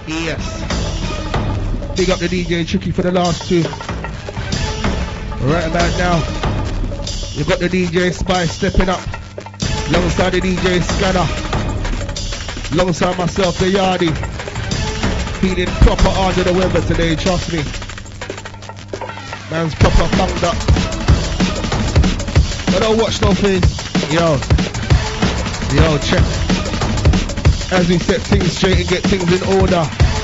Yes. Big up the DJ Tricky for the last two. Right about now, you got the DJ Spice stepping up. Alongside the DJ Scanner. Alongside myself, the Yardie. Feeling proper under the weather today, trust me. Man's proper bunged up. But don't watch no face. Yo, check. As we set things straight and get things in order.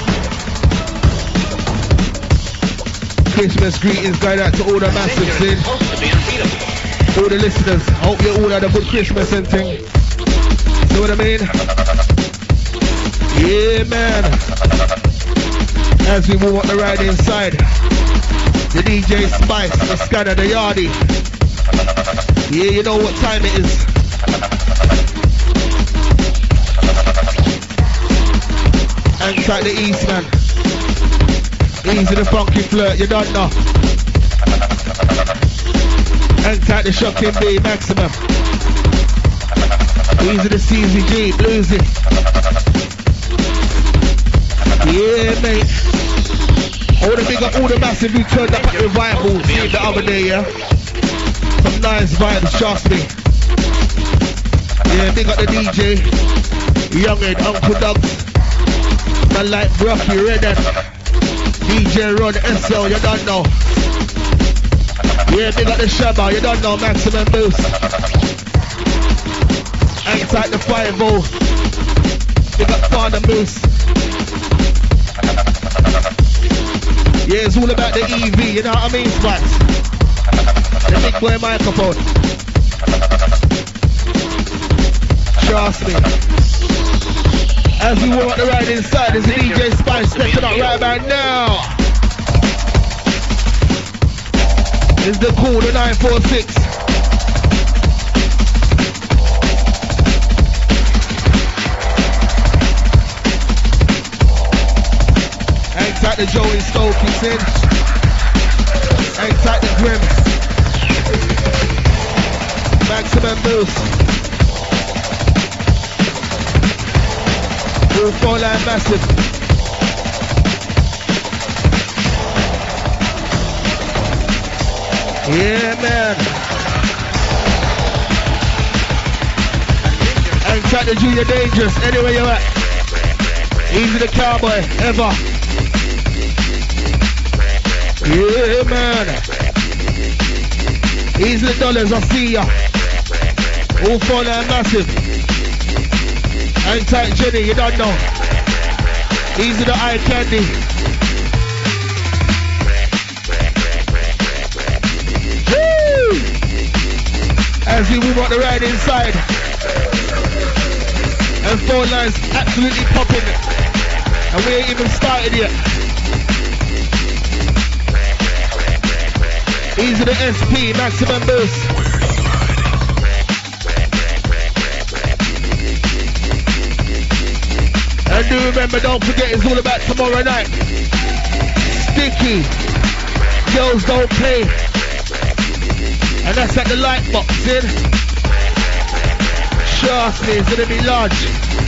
Christmas greetings going out to all the massives in. All the listeners. Hope you all had a good Christmas and thing. See what I mean? Yeah, man. As we move on the ride inside. The DJ Spice, the Scanner, the Yardie. Yeah, you know what time it is. Hang tight the East, man. Easy the funky flirt, you don't know. Hang tight the Shocking B, Maximum. Easy the CZG, Bluesy. Yeah, mate. All the big up, all the massive who turned up at Revival the other day, yeah? Some nice vibes, trust me. Yeah, big up the DJ. Youngin, Uncle Dogs. Man like Brocky, Redden. DJ Ron SL, you don't know. Yeah, big up the Shabba, you don't know, Maximum Boost. Hang tight the 5-0. Big up Father Moose. Yeah, it's all about the EV, you know what I mean, Spice? The big boy microphone. Trust me. As we walk the ride inside, there's a DJ Spice stepping up right about now. It's the cool, the 946. Hang tight the Joey Stokes in. Hang tight the Grim. Maximum Boost. All 4 line massive. Yeah, man. Hang tight the Junior Dangerous, anywhere you're at. Easy the Cowboy, ever. Yeah, man. Easy the Dollars, I see ya. All 4 line massive. Hang tight Jenny, you don't know. Easy the Eye Candy. Woo! As we move on the ride inside. And 4 lines absolutely popping. And we ain't even started yet. Easy the SP, Maximum Boost. And do remember, don't forget, it's all about tomorrow night. Sticky. Girls don't play. And that's at the light box, in. Trust me, it's gonna be large.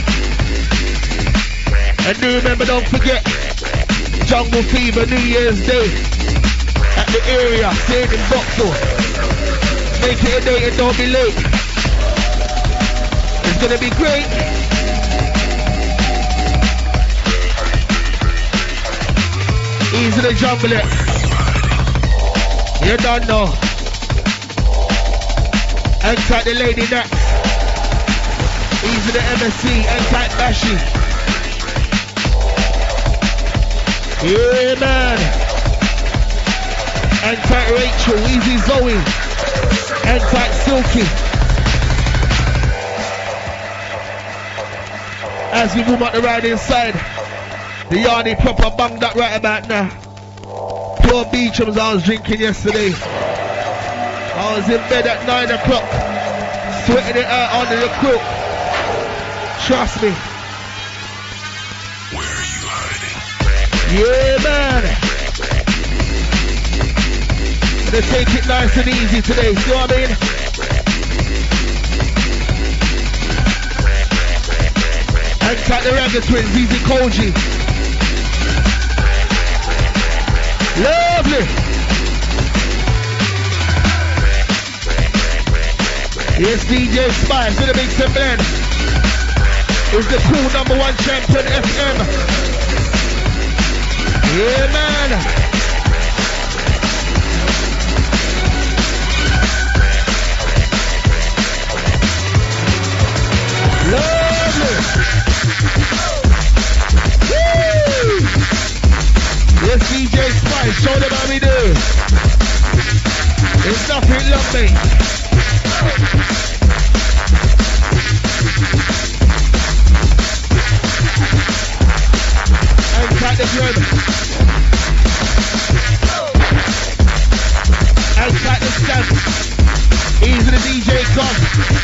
And do remember, don't forget, Jungle Fever, New Year's Day. At the area, staying in Vauxhall. Make it a date and don't be late. It's gonna be great. Easy to jumble it. You don't know. Hang tight the Lady Nax. Easy the MSC. Hang tight Bashy. Yeah, man. Hang tight Rachel. Easy Zoe. Hang tight Silky. As we move up the ride inside. The Yardie proper banged up right about now. Pure Beecham's I was drinking yesterday. I was in bed at 9 o'clock. Sweating it out under the quilt. Trust me. Where are you hiding? Yeah, man. Gonna take it nice and easy today, see what I mean? Hang tight the Ragga Twins, Easy Koji. Yes, DJ Spice with a mix and blend. It's the cool #1 champion FM. Yeah, man. Lovely. Woo! Yes, DJ Spice, show them how we do. It's nothing lovely. And cut the drum. And cut the stamp. Easy the DJ gone.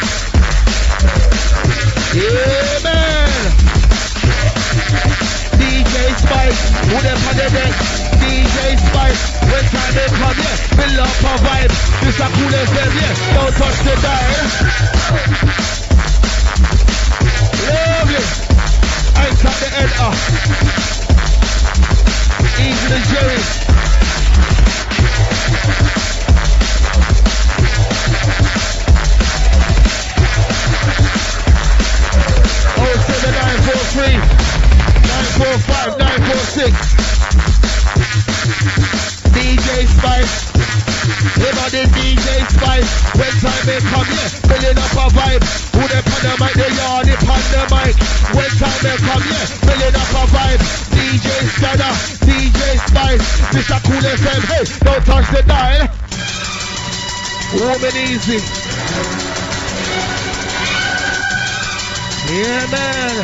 Yeah, man. DJ Spice, who them on the deck? DJ Spice, when time they come, yeah, build up a vibe. This a cool FM, yeah, don't touch the dial. Lovely. I cut the head off. Easy the Jerry. Oh, 7943 945 946. DJ Spice. Him on the DJ Spice. When time they come, yeah, building up a vibe. Who they on the mic, they yarn it on the mic. When time they come, yeah, building up a vibe. DJ Scanner, DJ Spice. This a cool FM. Hey, don't touch the dial. Woman easy. Yeah, man.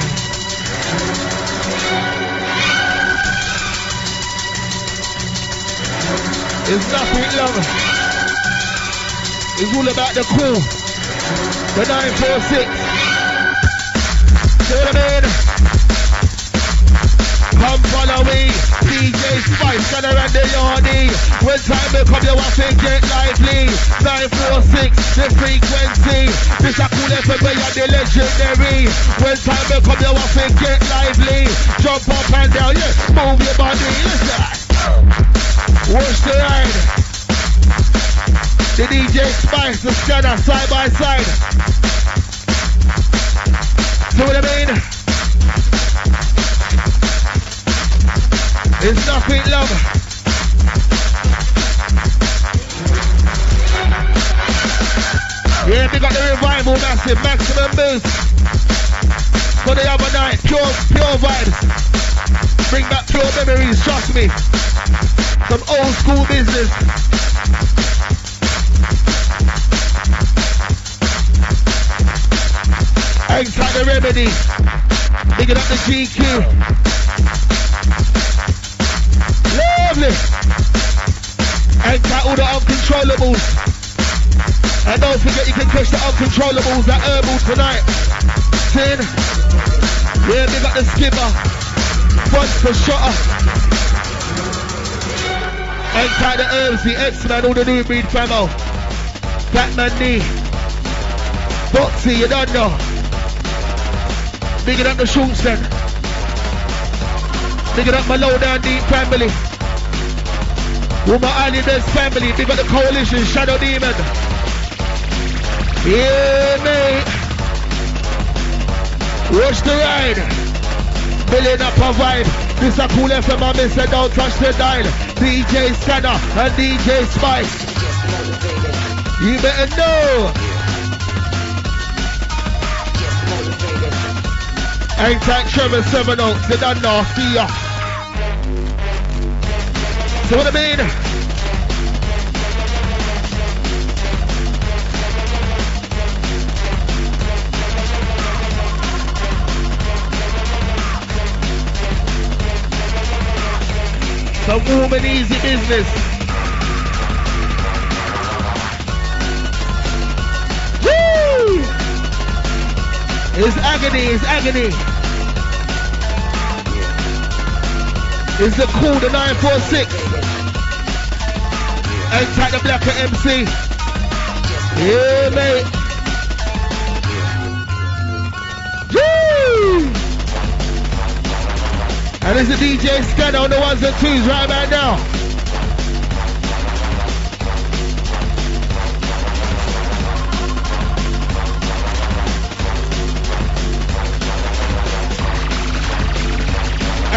It's nothing long. It's all about the crew. The 946. See what I mean? Come follow me. DJ Spice, gonna run the yardy. When time will come, you want to get lively. 946, the frequency. This a cool FM, where you're the legendary. When time will come, you want to get lively. Jump up and down, yeah. Move your body, listen. Watch the ride. The DJ Spice, the Scanner, side by side. See what I mean? It's nothing long. Yeah, we got the revival massive, maximum boost. For the other night, pure vibes. Bring back pure memories, trust me. Some old school business. Hang tight the remedy. Digging up the GQ. Lovely. Hang tight all the uncontrollables. And don't forget you can catch the uncontrollables at Herbal tonight. Tin. Yeah, they got the skipper. Front for shutter. Hang tight the herbs, the X-Man, all the new breed famo. Batman D. Boxy, you don't know. Bigging up the shoots then. Bigging up my low down deep family. With my Islanders family, big up the coalition, Shadow Demon. Yeah, mate. Watch the ride. Building up a vibe. This a cool FM, I miss it, don't touch the dial. DJ Scanner and DJ Spice. You better know. Hang tight, Sherman 7 Oaks, they done now, see ya. See what I mean? Some woman easy business. Woo! It's agony, it's agony. It's the cool, the 946. And tight the blacker MC. Yeah, mate. Woo! And it's the DJ Scanner on the ones and twos right about now.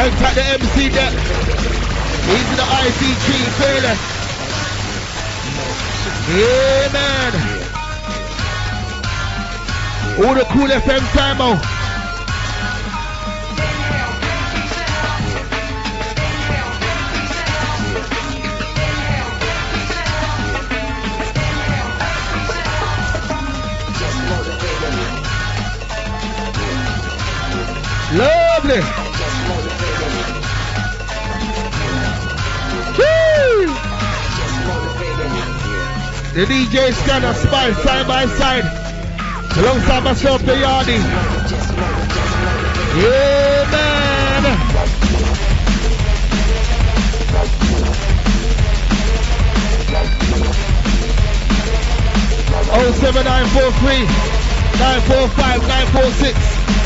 Outside the MC deck. He's in the ICG, fearless. Yeah, man. All the cool FM time out. Lovely. Woo! The DJ Scanner Spice side by side. Alongside myself, the Yardy. Yeah, man. 07943 945 946.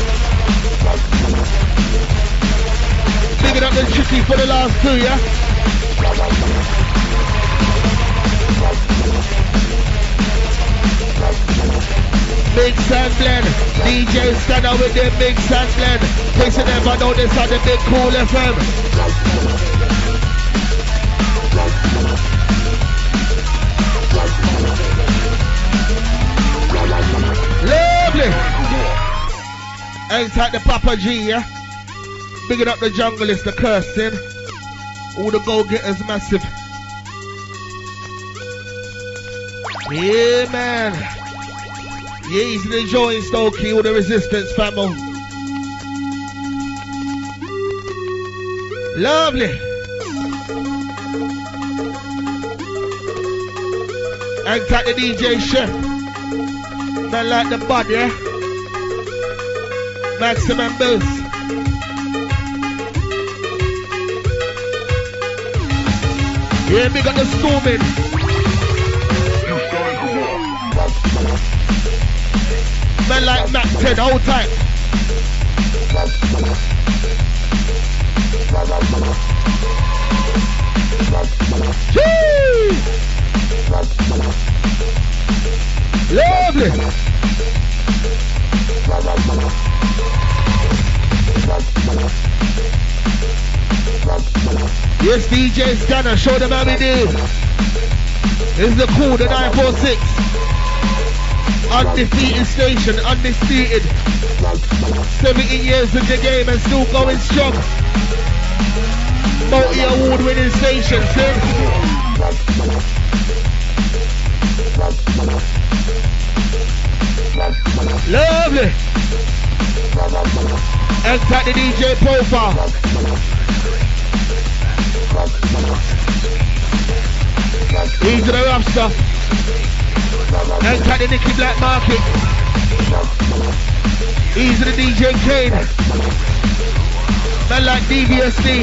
Picking up the chicky for the last two, yeah? Mix and blend. DJ Scanner with the mix and blend. In case you never know this on the Big Cool FM. Lovely. Ain't like the Papa G, yeah? Bigging up the jungle is the cursing. All the go-getters massive. Yeah, man. Yeah, he's enjoying Stokey, all the resistance family. Lovely. Ain't like the DJ Chef. Not like the bud, yeah? Maximum boost. Yeah, we got the storming. Man like Mac 10, hold tight. Woo! Lovely. Yes, DJ Scanner, show them how we do. This is the cool, the 946. Undefeated station, undisputed. 17 years in the game and still going strong. Multi-award winning station, see? Lovely. And tap the DJ profile. He's the rough stuff. And tap the Nicky Black Market. He's the DJ Kane. Man like DVSD.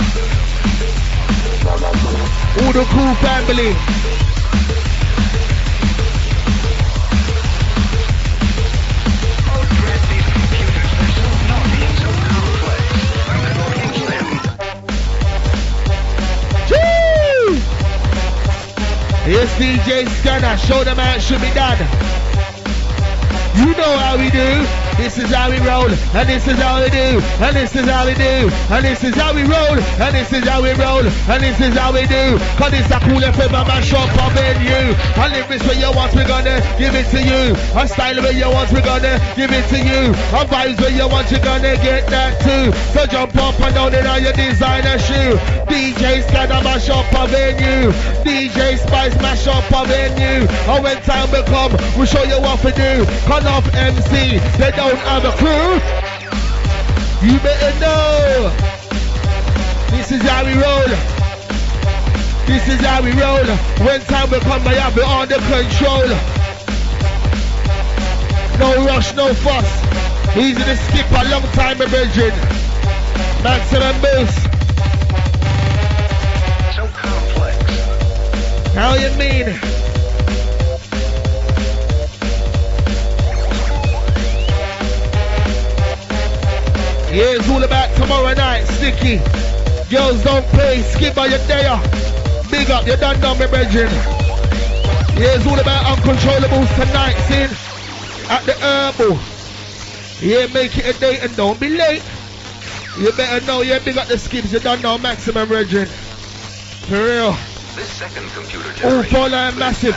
All the cool family. Yes, DJ Scanner, show them how it should be done. You know how we do. This is how we roll, and this is how we do, and this is how we do, and this is how we roll, and this is how we roll, and this is how we do. Cause it's a cool FM, man, shop on menu. A lyrics where you want, we're gonna give it to you. A style where you want, we're gonna give it to you. A vibes where you want, you're gonna get that too. So jump up and down in all your designer shoe. DJ Scanner, mash up a venue. DJ Spice, mash up a venue. And when time will come, we'll show you what we do. Call off MC, they don't have a clue. You better know. This is how we roll. This is how we roll. When time will come, I have it under control. No rush, no fuss. Easy to skip a long time, my brethren. Maximum boost. So complex. How you mean? Yeah, it's all about tomorrow night, sticky. Girls don't play, skip by your day. Big up, you done done, my brethren. Yeah, it's all about uncontrollables tonight, see? At the herbal. Yeah, make it a date and don't be late. You better know, you big up the skips, you don't know maximum region. For real. This second computer All phone line massive.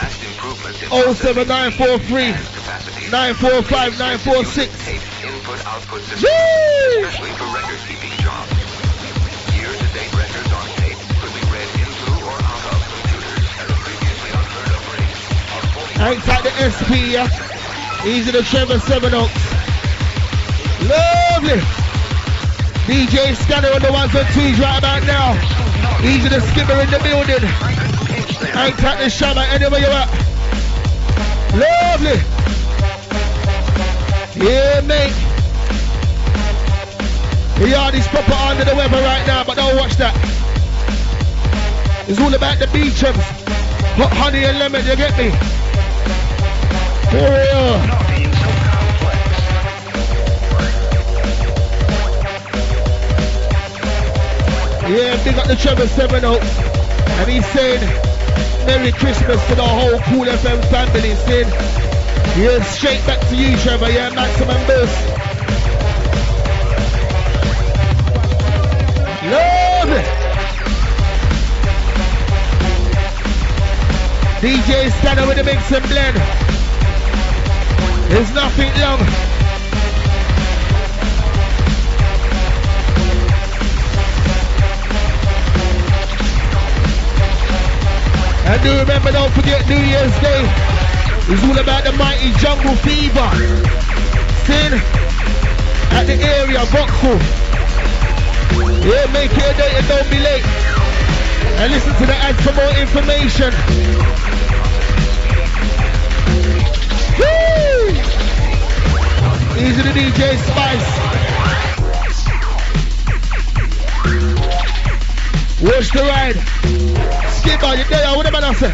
07943 945 946. Input-output system, especially for record-keeping jobs. Year-to-date records on tape could be read into or out of computers at a previously unheard of rate of 40. Ain't like the SP, yeah? Easy to Trevor 7 Oaks. Lovely. DJ Scanner on the ones and twos right about now. Easy the skipper in the building. Ain't like the Shabba anywhere you at. Lovely. Yeah, mate. The yard is proper under the weather right now, but don't watch that. It's all about the beaches. Hot honey and lemon, you get me? For real. Yeah, big up the Trevor 7 Oaks. And he's saying, Merry Christmas to the whole Cool FM family. Saying, yeah, straight back to you, Trevor. Yeah, maximum boost. Love it. DJ Scanner with the mix and blend. There's nothing long. And do remember, don't forget New Year's Day. It's all about the mighty jungle fever. Sin at the area, Vauxhall. Yeah, make it a date and don't be late. And listen to the ads for more information. Woo! Easy to DJ Spice. Watch the ride. Skip on you there, what about I say?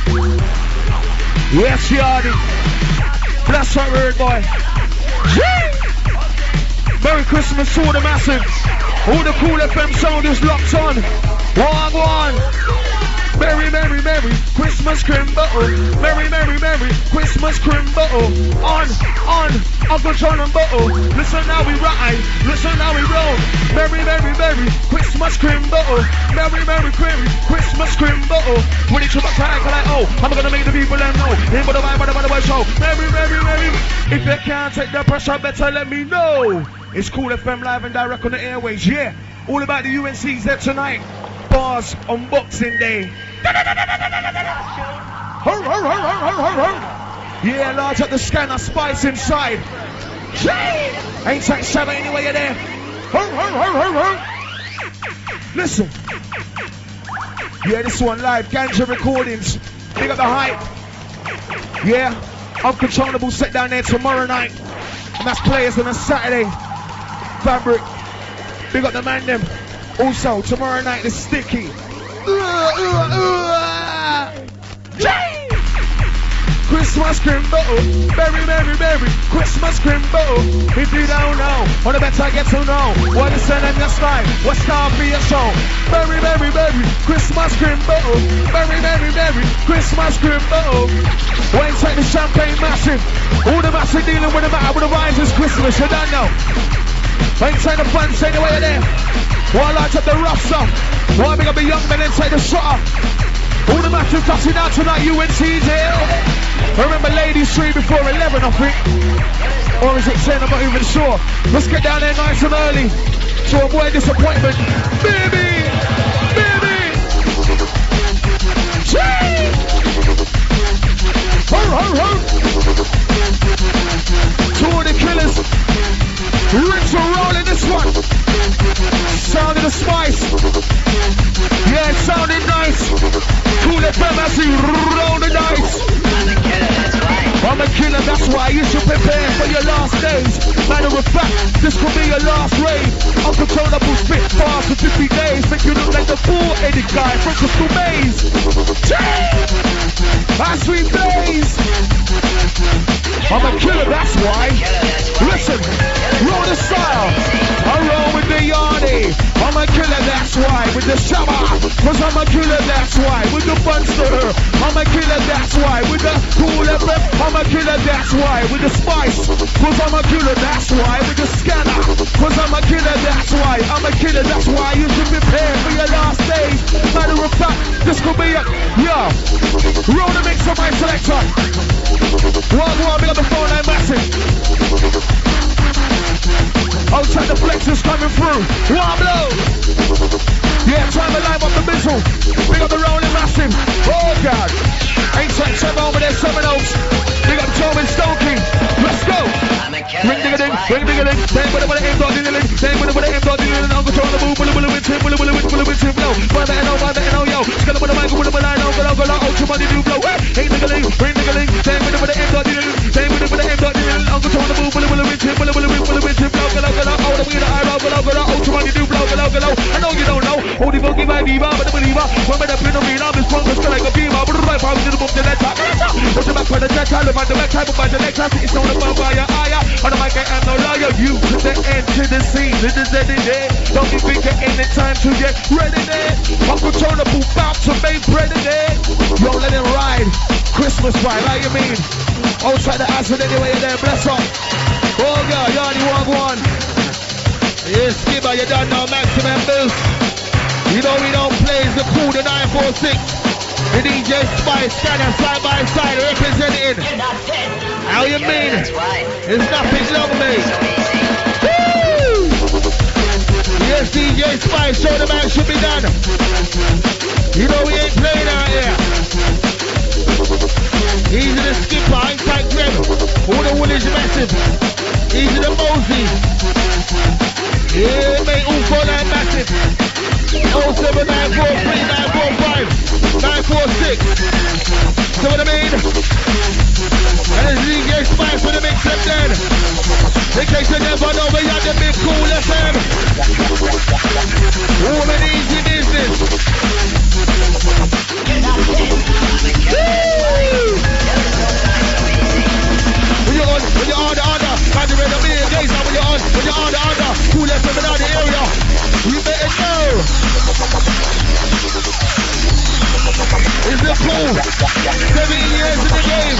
Yes, Yardy. That's right, word boy. Merry Christmas to all the massive. All the Cool FM sound is locked on. One. Merry, merry, merry Christmas Crimbo. Merry, merry, merry Christmas Crimbo. On, Uncle John and Bottle. Listen how we ride, listen how we roll. Merry, merry, merry Christmas Crimbo. Merry, merry, merry Christmas Crimbo. When it's about time, like, oh, I'm gonna make the people them know. Ain't but the vibe, but the show. Merry, merry, merry. If you can't take the pressure, better let me know. It's Cool FM live and direct on the airways, yeah. All about the UNC's there tonight. Bars on Boxing Day. Yeah, large up the scanner, Spice inside. Ain't that Shabba anyway you're there. Listen. Yeah, this one live, Ganja Recordings. Big up the hype. Yeah, Uncontrollable set down there tomorrow night. And that's players on a Saturday. Fabric. Big up the man them. Also, tomorrow night is Sticky. Christmas Crimbo. Merry, merry, merry Christmas Crimbo. If you don't know, on the better get to know. What is the name your style? What's time for your show? Merry, merry, merry Christmas Crimbo. Merry, merry, merry Christmas Crimbo. When take the champagne massive. All the massive dealing with the matter with the vibes is Christmas, you don't know. Ain't take the fun, say the way there. While I light up the rough stuff. While we got the young men and take the shot up. All the massive dusting out tonight, UNC's here. Remember ladies 3 before 11, I think. Or is it 10? I'm not even sure. Let's get down there nice and early to avoid disappointment. Baby! Baby! Gee! Ho, ho, ho! To all the killers. Rinse and roll in this one. Sound of the Spice. Yeah, it sounded nice. Cool FM as we roll the dice. I'm a killer, that's why you should prepare for your last days. Matter of fact, this could be your last rave. Uncontrollable spit fast for 50 days. Make you look like the full-headed guy from Crystal Maze. As we blaze. I'm a killer, that's why. Listen, roll the style. I roll with the Yardy. I'm a killer, that's that's why. With the shabba, cause I'm a killer, that's why. With the monster, I'm a killer, that's why. With the cool FM, I'm a killer, that's why. With the spice, cause I'm a killer, that's why. With the scanner, cause I'm a killer, that's why. I'm a killer, that's why. You should prepare for your last days. Matter of fact, this could be a, roll the mix of my selector. One, big up the phone line massive. Outside the flex is coming through. One blow. Yeah, try to live up the middle. Big up the rolling massive. Oh God. Ain't set 7 over there, 7 Oaks. Big up Joe and Stokey. Let's go. Ring ding a ding, ring ding a ding. Dang with the aim dot ding a ding. Dang with the aim dot ding a ding. Uncle John the move, bully with him, bully with him, blow. By the NO, yo. Skeleton with the mic, with the line, go, ultra money do blow. Ain't ding a ding, ring ding a ding. Dang with the aim dot ding a ding. Dang with the aim dot ding a ding. Uncle John the move, bully with him, bully with him, blow, go, all the way to Ira, go, ultra money do blow, go. I know you don't know. Holy boogie by diva, but the believer. When the phenomena, I'm strong, just like a beamer. But right now, to the book, the letter. What's the back for the jet, I love the back type of the next time. It's on the bar by your eye. On the mic, I am no liar. You to the end, to the scene, to the Z in there. Don't be thinking any time to get ready there. Uncle John the boot, bout to make bread in there. Yo, let him ride. Christmas ride, how you mean? Outside the acid anyway, you're there, bless up. Oh, God, Yanni, one. Yes, Skipper, you done now, maximum boost. You know we don't play, it's the cool, the 946. The DJ Spice, scanner side by side, representing. How you mean? It's nothing lovely. Woo! Yes, DJ Spice, show the man should be done. You know we ain't playing out here. Easy the Skipper, inside Greg. All the wool is massive. Easy the Mosey. Yeah, mate, all 4 line massive. 07943 945 946. So what I mean? And it's DJ Spice for the mix up then. In case you never know, we got the big cool FM. Woman easy business. When you're on the under, find the rhythm in gaze now when you're on the under, cool FM in the area. You better know. It's the pool. 17 years in the game.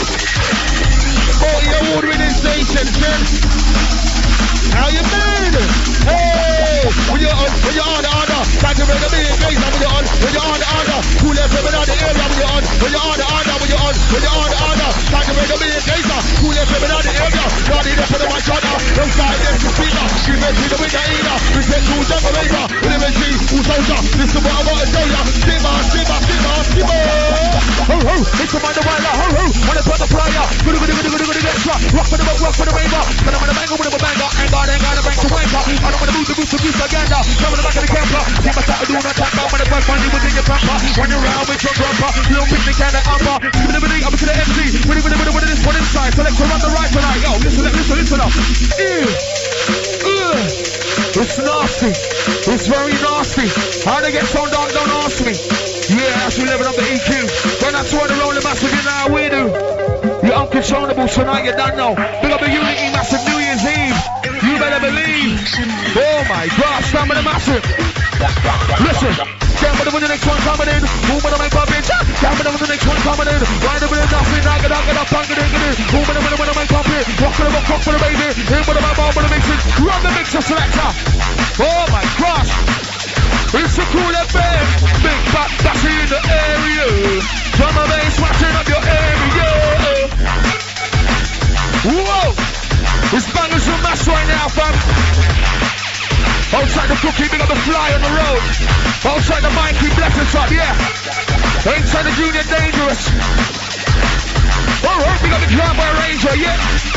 40 award-winning stations, man. How you mean? Hey! When you're on the under, find the rhythm in gaze now when you're on the under, cool FM in the area. When you're on the under, find the rhythm in gaze now, cool FM in the area. God in the for the one shot now, no side left to speaker. Give it to the winner either. We take two jungle labor. With MSG, who soldier. Listen what I want to tell ya. Simmer. Ho, it's a man the wild, ho. When it's on the flyer. Good, extra. Rock for the raver. But I'm on the mango with a banger. Ain't got a bank to wanker. I don't want to move the goose again. Come on the back of the camper. See my start doing a tap out when the bus money within your pamper. When you're around with your grandpa. You don't pick the can of amber. I'm to the MC. With this one inside. Select to run the right tonight. Yo, listen up. It's nasty. It's very nasty. How they get so down, don't ask me. Yeah, that's we living up the EQ. When I saw the rolling massive, you know how we do. You're uncontrollable tonight, you don't know. Big up the Unity massive New Year's Eve. You better believe. Oh my God, stand with the massive. Listen. Down with the next one coming in. Who with the make poppin'? Down with the next one coming in. Right up with the nothing. I get up, punk it in. Who with the make poppin'? Rock for the baby. In with the ball, with the mixing. Run the mixer selector. Oh my gosh. It's a cool FM. Big fat battery in the area. Drum and bass smashing up your area. Whoa. It's bangers from mass right now, fam. Outside the cookie, big up the fly on the road. Outside the mic, keep blessings up, yeah. Inside the Junior Dangerous. Alright, big up the Cowboy Ranger, yeah.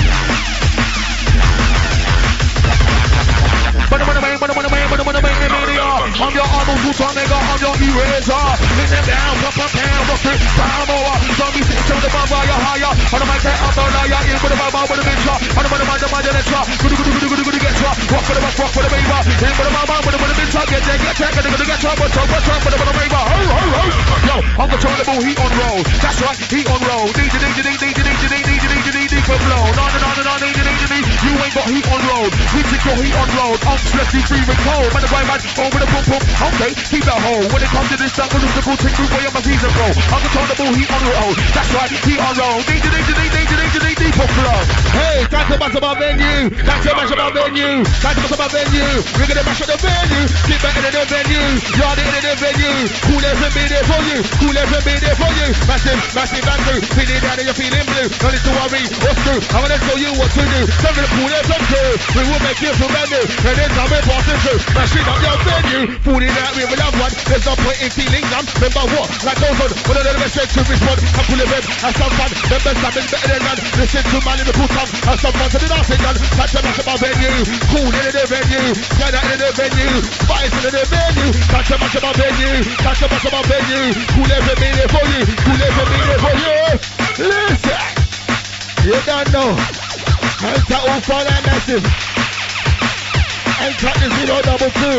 I'm your armor, who's on nigga, I'm your eraser. Hit them down, rock it, time over. Zombie sitting on the bomb while you're higher. On the mic, I'm the liar, in with the bomb, with the mixer. On the mind, extra. Good, get you. Rock for the baby. In with the bomb, with the mixer. Get you. What's up, with the raver. Yo, uncontrollable, heat on roll. That's right, heat on roll. DJ for blow. No, you ain't got heat on road. We take your heat on road. Left you free with cold. Man, the right man, over the boom boom. Okay, keep that hole. When it comes to this jungle, it's the cool take move away on my season bro. Uncontrollable heat on road. That's right, heat on road. Danger for flow. Hey, time to mash up our venue. Time to mash up our venue. Time to mash up our venue. We're gonna mash up the venue. Get back into the venue. You're in the venue. Cool as and be there for you. Cool as and be there for you. Massive, massive Andrew. Feeling down and you're feeling blue. No need to worry. What's true? I'm gonna show you what to do. Some of the cool as and true. We will make you feel brand new. And then some we're passing through. Mashing up your venue. Fooling out with a loved one. There's no point in feeling numb. Remember what? Like goes on. One of the best ways to respond. I'm full of them. Have some fun. Remember something better than none. Listen to my Liverpool tongue. Have some fun to the dancing done. Catch a mash up our venue. Cool in the venue. Get out in the venue. Spice in the venue. Catch a mash up our venue. Catch a mash up our venue. Cool every minute for you. Cool every minute for you. Listen. You don't know. Hands are all fun and massive. And cut the 022.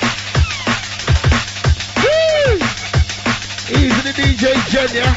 Woo! Easy the DJ Jen, yeah?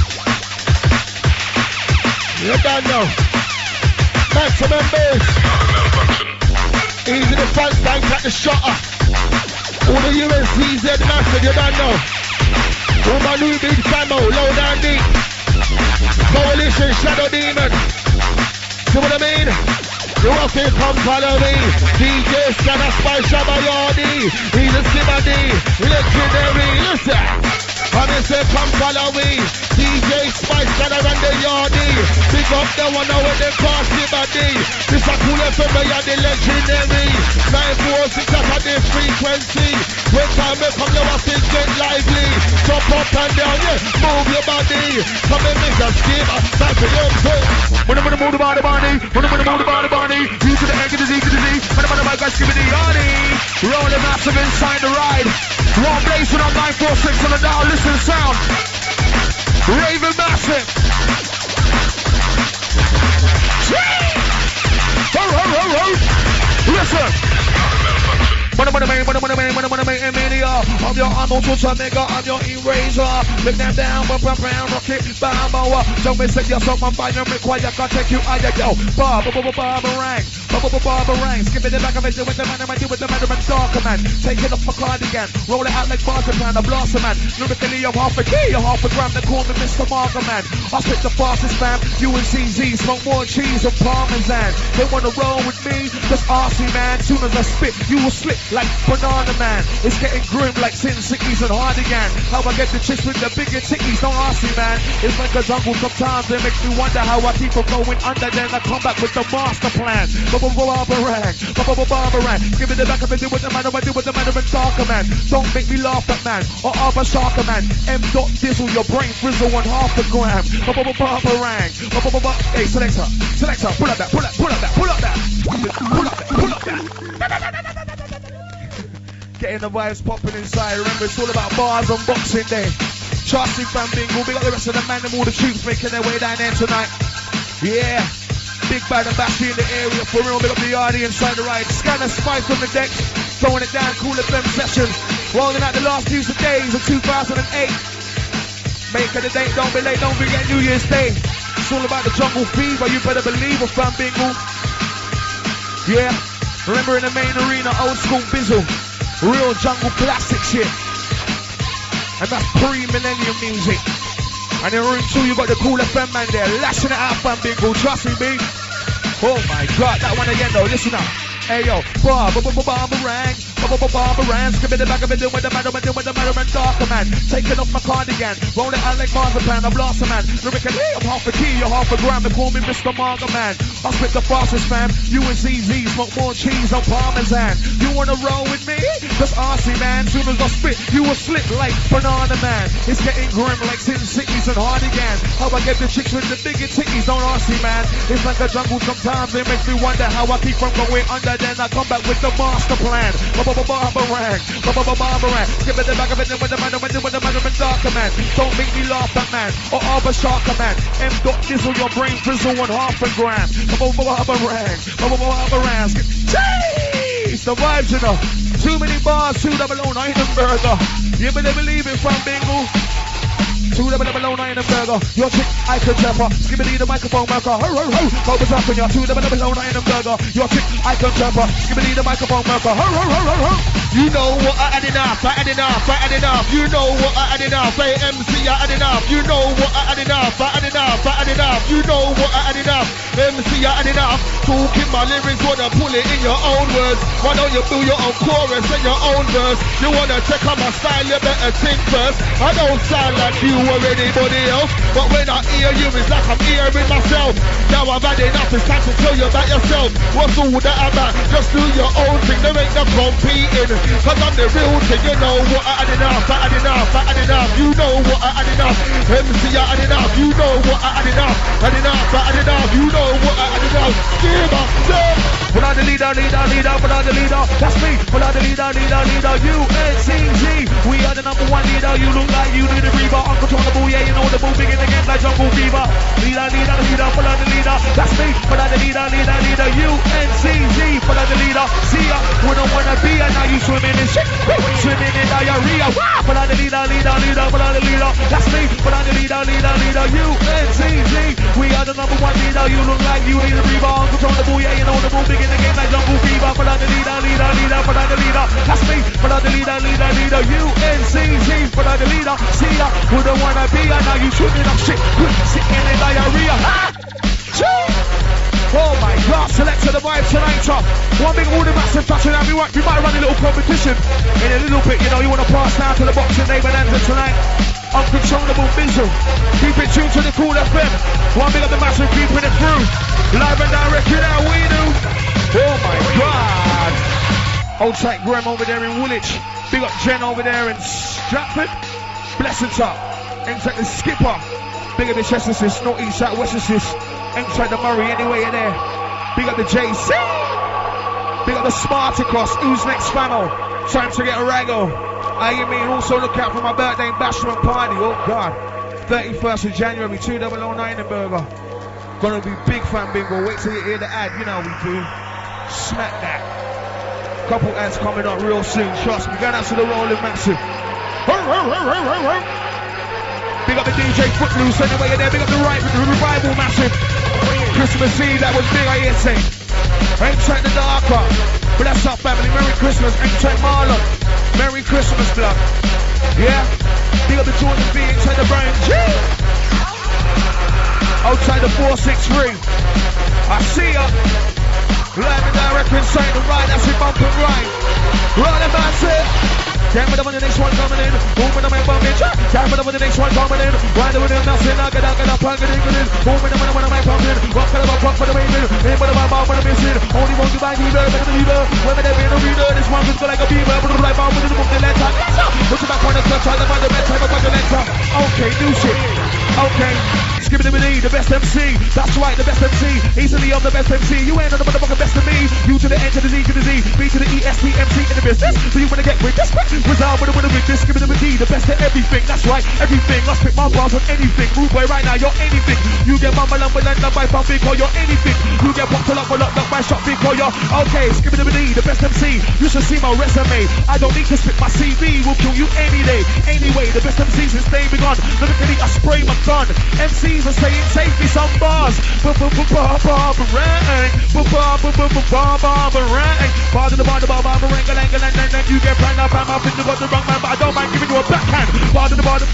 You don't know. Maximum bass. Easy the front line, cut the shutter. All the UNCZ massive, you don't know. All my new big camo, low down deep. Coalition, Shadow Demon. See what I mean? You want to come follow me. DJ Scanner Spy Shabba Yardi. He's a Simadi. Legendary. Listen. Come and say come follow me. DJ Spice Scanner and the Yardi. Pick up the one now with the car Simadi. This a cool FM, you're the legendary. 946 at the frequency. When time will come, you will still get lively. Jump up and down, yeah. Move your body. Come and make a skip. Time for your foot. When I'm gonna move the body. When I'm gonna move the body. U to the A to the Z to the Z. When I'm gonna make a skip the Yardi. Rolling massive inside the ride. One blazing on 946 on the dial. Listen to sound. Raven massive. Listen. I'm your Arnold Schwarzenegger, I'm your eraser. Look them down, rocket, bam, don't miss it, yourself, I'm fine, require, I can take you higher, yo. Barbarang, skip it back of it with the man, I do with the man, and darker man. Take it off my cardigan, roll it out like marzipan, I blast a man. Lyrically, I'm half a key, you're half a gram, they call me Mr. Marker man. I spit the fastest fam, UNCZ, smoke more cheese and parmesan. They wanna roll with me, just ask me man. Soon as I spit, you will slip like banana man. It's getting grim like Sin Cities and Hardigan. How I get the chicks with the bigger titties, don't ask me man. It's like a jungle sometimes, it makes me wonder how I keep on going under. Then I come back with the master plan. Barbarang, give me the back of it, do with the man, I do with the man, and darker man. Don't make me laugh at man, or Arbor Sharker man. M. Dizzle, your brain frizzle on half a gram. Barbarang, hey selector, pull up that. Getting the vibes popping inside. Remember, it's all about bars on Boxing Day. Trusty Fan Bingle, we got the rest of the man and all the troops making their way down there tonight. Yeah, Big Bad and Bashy in the area. For real, big up the Yardi inside the ride. Scanner Spice on the decks, throwing it down, Cool FM session. Rolling out the last few days of 2008. Making the date, don't be late, don't forget New Year's Day. It's all about the jungle fever, you better believe it, Fan Bingle. Yeah, remember in the main arena, old school bizzle. Real jungle classic shit. And that's pre-millennium music. And in room 2 you got the Cool FM man there, lashing it out, Fan Bingle, trust me, B. Oh my god, that one again though, listen up. Hey yo, Barbarang, skip it back of it, with the man, and darker man. Taking off my cardigan, roll it out like marzipan, I blast a man. Lyrically, I'm half a key, you're half a gram, they call me Mr. Marker man. I spit the fastest fam, UNCZ, smoke more cheese on parmesan. You wanna roll with me? Just ask me man, soon as I spit, you will slip like banana man. It's getting grim like Sin Cities and Hardigan. How I get the chicks with the bigger titties, don't ask me man. It's like a jungle sometimes, it makes me wonder how I keep from going under. Then I come back with the master plan. Barbarang, skip it the back of it, with the man, and darker man. Don't make me laugh at man, or Arbor Sharker man. M. Dizzle, your brain frizzle on half a gram. Barbarang, jeez, the vibes, you know. Too many bars, 200 burger. You better believe it, Fan Bingle. 20009 and burger. Your chick, I can trapper. Skibbity the microphone marker. Ho ho ho. Go was up in your 20009 and burger. Your chick, I can trapper. Skibbity the microphone marker. Ho ho ho ho ho. You know what I added enough, I added enough, I added enough. You know what I added enough, hey MC I added enough. You know what I added enough, I added enough, I added enough. You know what I added enough, MC I added enough. Talking my lyrics, wanna pull it in your own words. Why don't you do your own chorus and your own verse? You wanna check out my style, you better think first. I don't sound like you or anybody else, but when I hear you, it's like I'm hearing myself. Now I've had enough, it's time to tell you about yourself. What's all that about? Just do your own thing, there ain't no competing. Cause I'm the real thing, you know what I added enough, I added enough, I added enough. You know what I added enough, MC I added enough. You know what I added enough, I added enough. You know what I added enough. Give up, but I'm the leader, but I'm the leader. That's me, but I'm the leader. UNCG, we are the number one leader. You look like you need a breather. Uncontrollable, yeah, you know the bull big in the game like jungle fever. Leader, but I'm the leader. That's me, but I'm the leader. UNCG, but I'm the leader. See ya, we don't wanna be ya. Now you swimming in shit, swimming in diarrhea. But I'm the leader, but I'm the leader. That's me, but I'm the leader. UNCG, we are the number one leader. You look like you need a breather. Uncontrollable, yeah, you know the bull big in the game like jungle fever. But I'm the leader, but I'm the leader. That's me, but I'm the leader. UNCG, but I'm the leader. See ya, we don't wanna be ya. Now you swimming up shit, sitting in diarrhea. Oh my God, selector the vibe tonight, top. One big all the massive touching out. We might run a little competition in a little bit, you know. You want to pass down to the boxing day bonanza tonight. Uncontrollable visual. Keep it tuned to the Cool FM. One big of the massive, keeping it through. Live and direct, you know we do. Oh my God. Old tight Graham over there in Woolwich. Big up Jen over there in Stratford. Blessings up. Inside the skipper. Big up the Chester's, not east side, west assist. Inside the Murray, anyway you're there. Big up the JC. Big up the Spartacus. Who's next panel? Time to get a raggle. I mean, also look out for my birthday bashment party. Oh God. 31st of January, 2009 in Burger. Gonna be big fan bingo. Wait till you hear the ad. You know we do. Smack that. Couple ads coming up real soon. Trust me. Going out to the Rolling Massive. Big up the DJ Footloose. Anyway you're there. Big up the Revival Massive. Christmas Eve, that was big, I hear say. Ain't check the darker. Bless up family, Merry Christmas. Ain't check Marlon. Merry Christmas, blood. Yeah? Big up the Jordan B, ain't check the Brian G. Outside the 463. I see ya. Live and direct inside the ride, that's it, bump and ride. Right about it. Damn it, I'm on the next one coming in. Moving on my bumping. Damn it, I'm on the next one coming in. Why do we do nothing? I get up, plug it in. Moving on my pumping. Walk out of my pump for the waving. Ain't but my mouth when I'm missing. Only want to buy leader, better than leader. Women that been a reader. This one could go like a beaver. But the right bomb with the book, the letter. Put your back on the clutch, try to find the best type of the letter. Okay, new shit. Okay. Skibbity the best MC. That's right, the best MC. Easily I'm the best MC. You ain't on the motherfucking best of me. U to the N to the Z to the Z. B to the E, S, T, MC in the business. So you wanna get with this? Wizard with a witness. Skibbity the best of everything. That's right, everything. I spit my bars on anything. Rude boy, right now, you're anything. You get mumble and land up by pumping or you're anything. You get popped up or locked up by shot big or you're okay. Skibbity the best MC. You should see my resume. I don't need to spit my CV. Will kill you any day. Anyway, the best MCs since they begun. Lyrically, I spray my gun. MCs are saying, save me some bars. Father the bar, you get brand up, I'm up in the got the wrong man, but I don't mind giving you a backhand. Father the bar,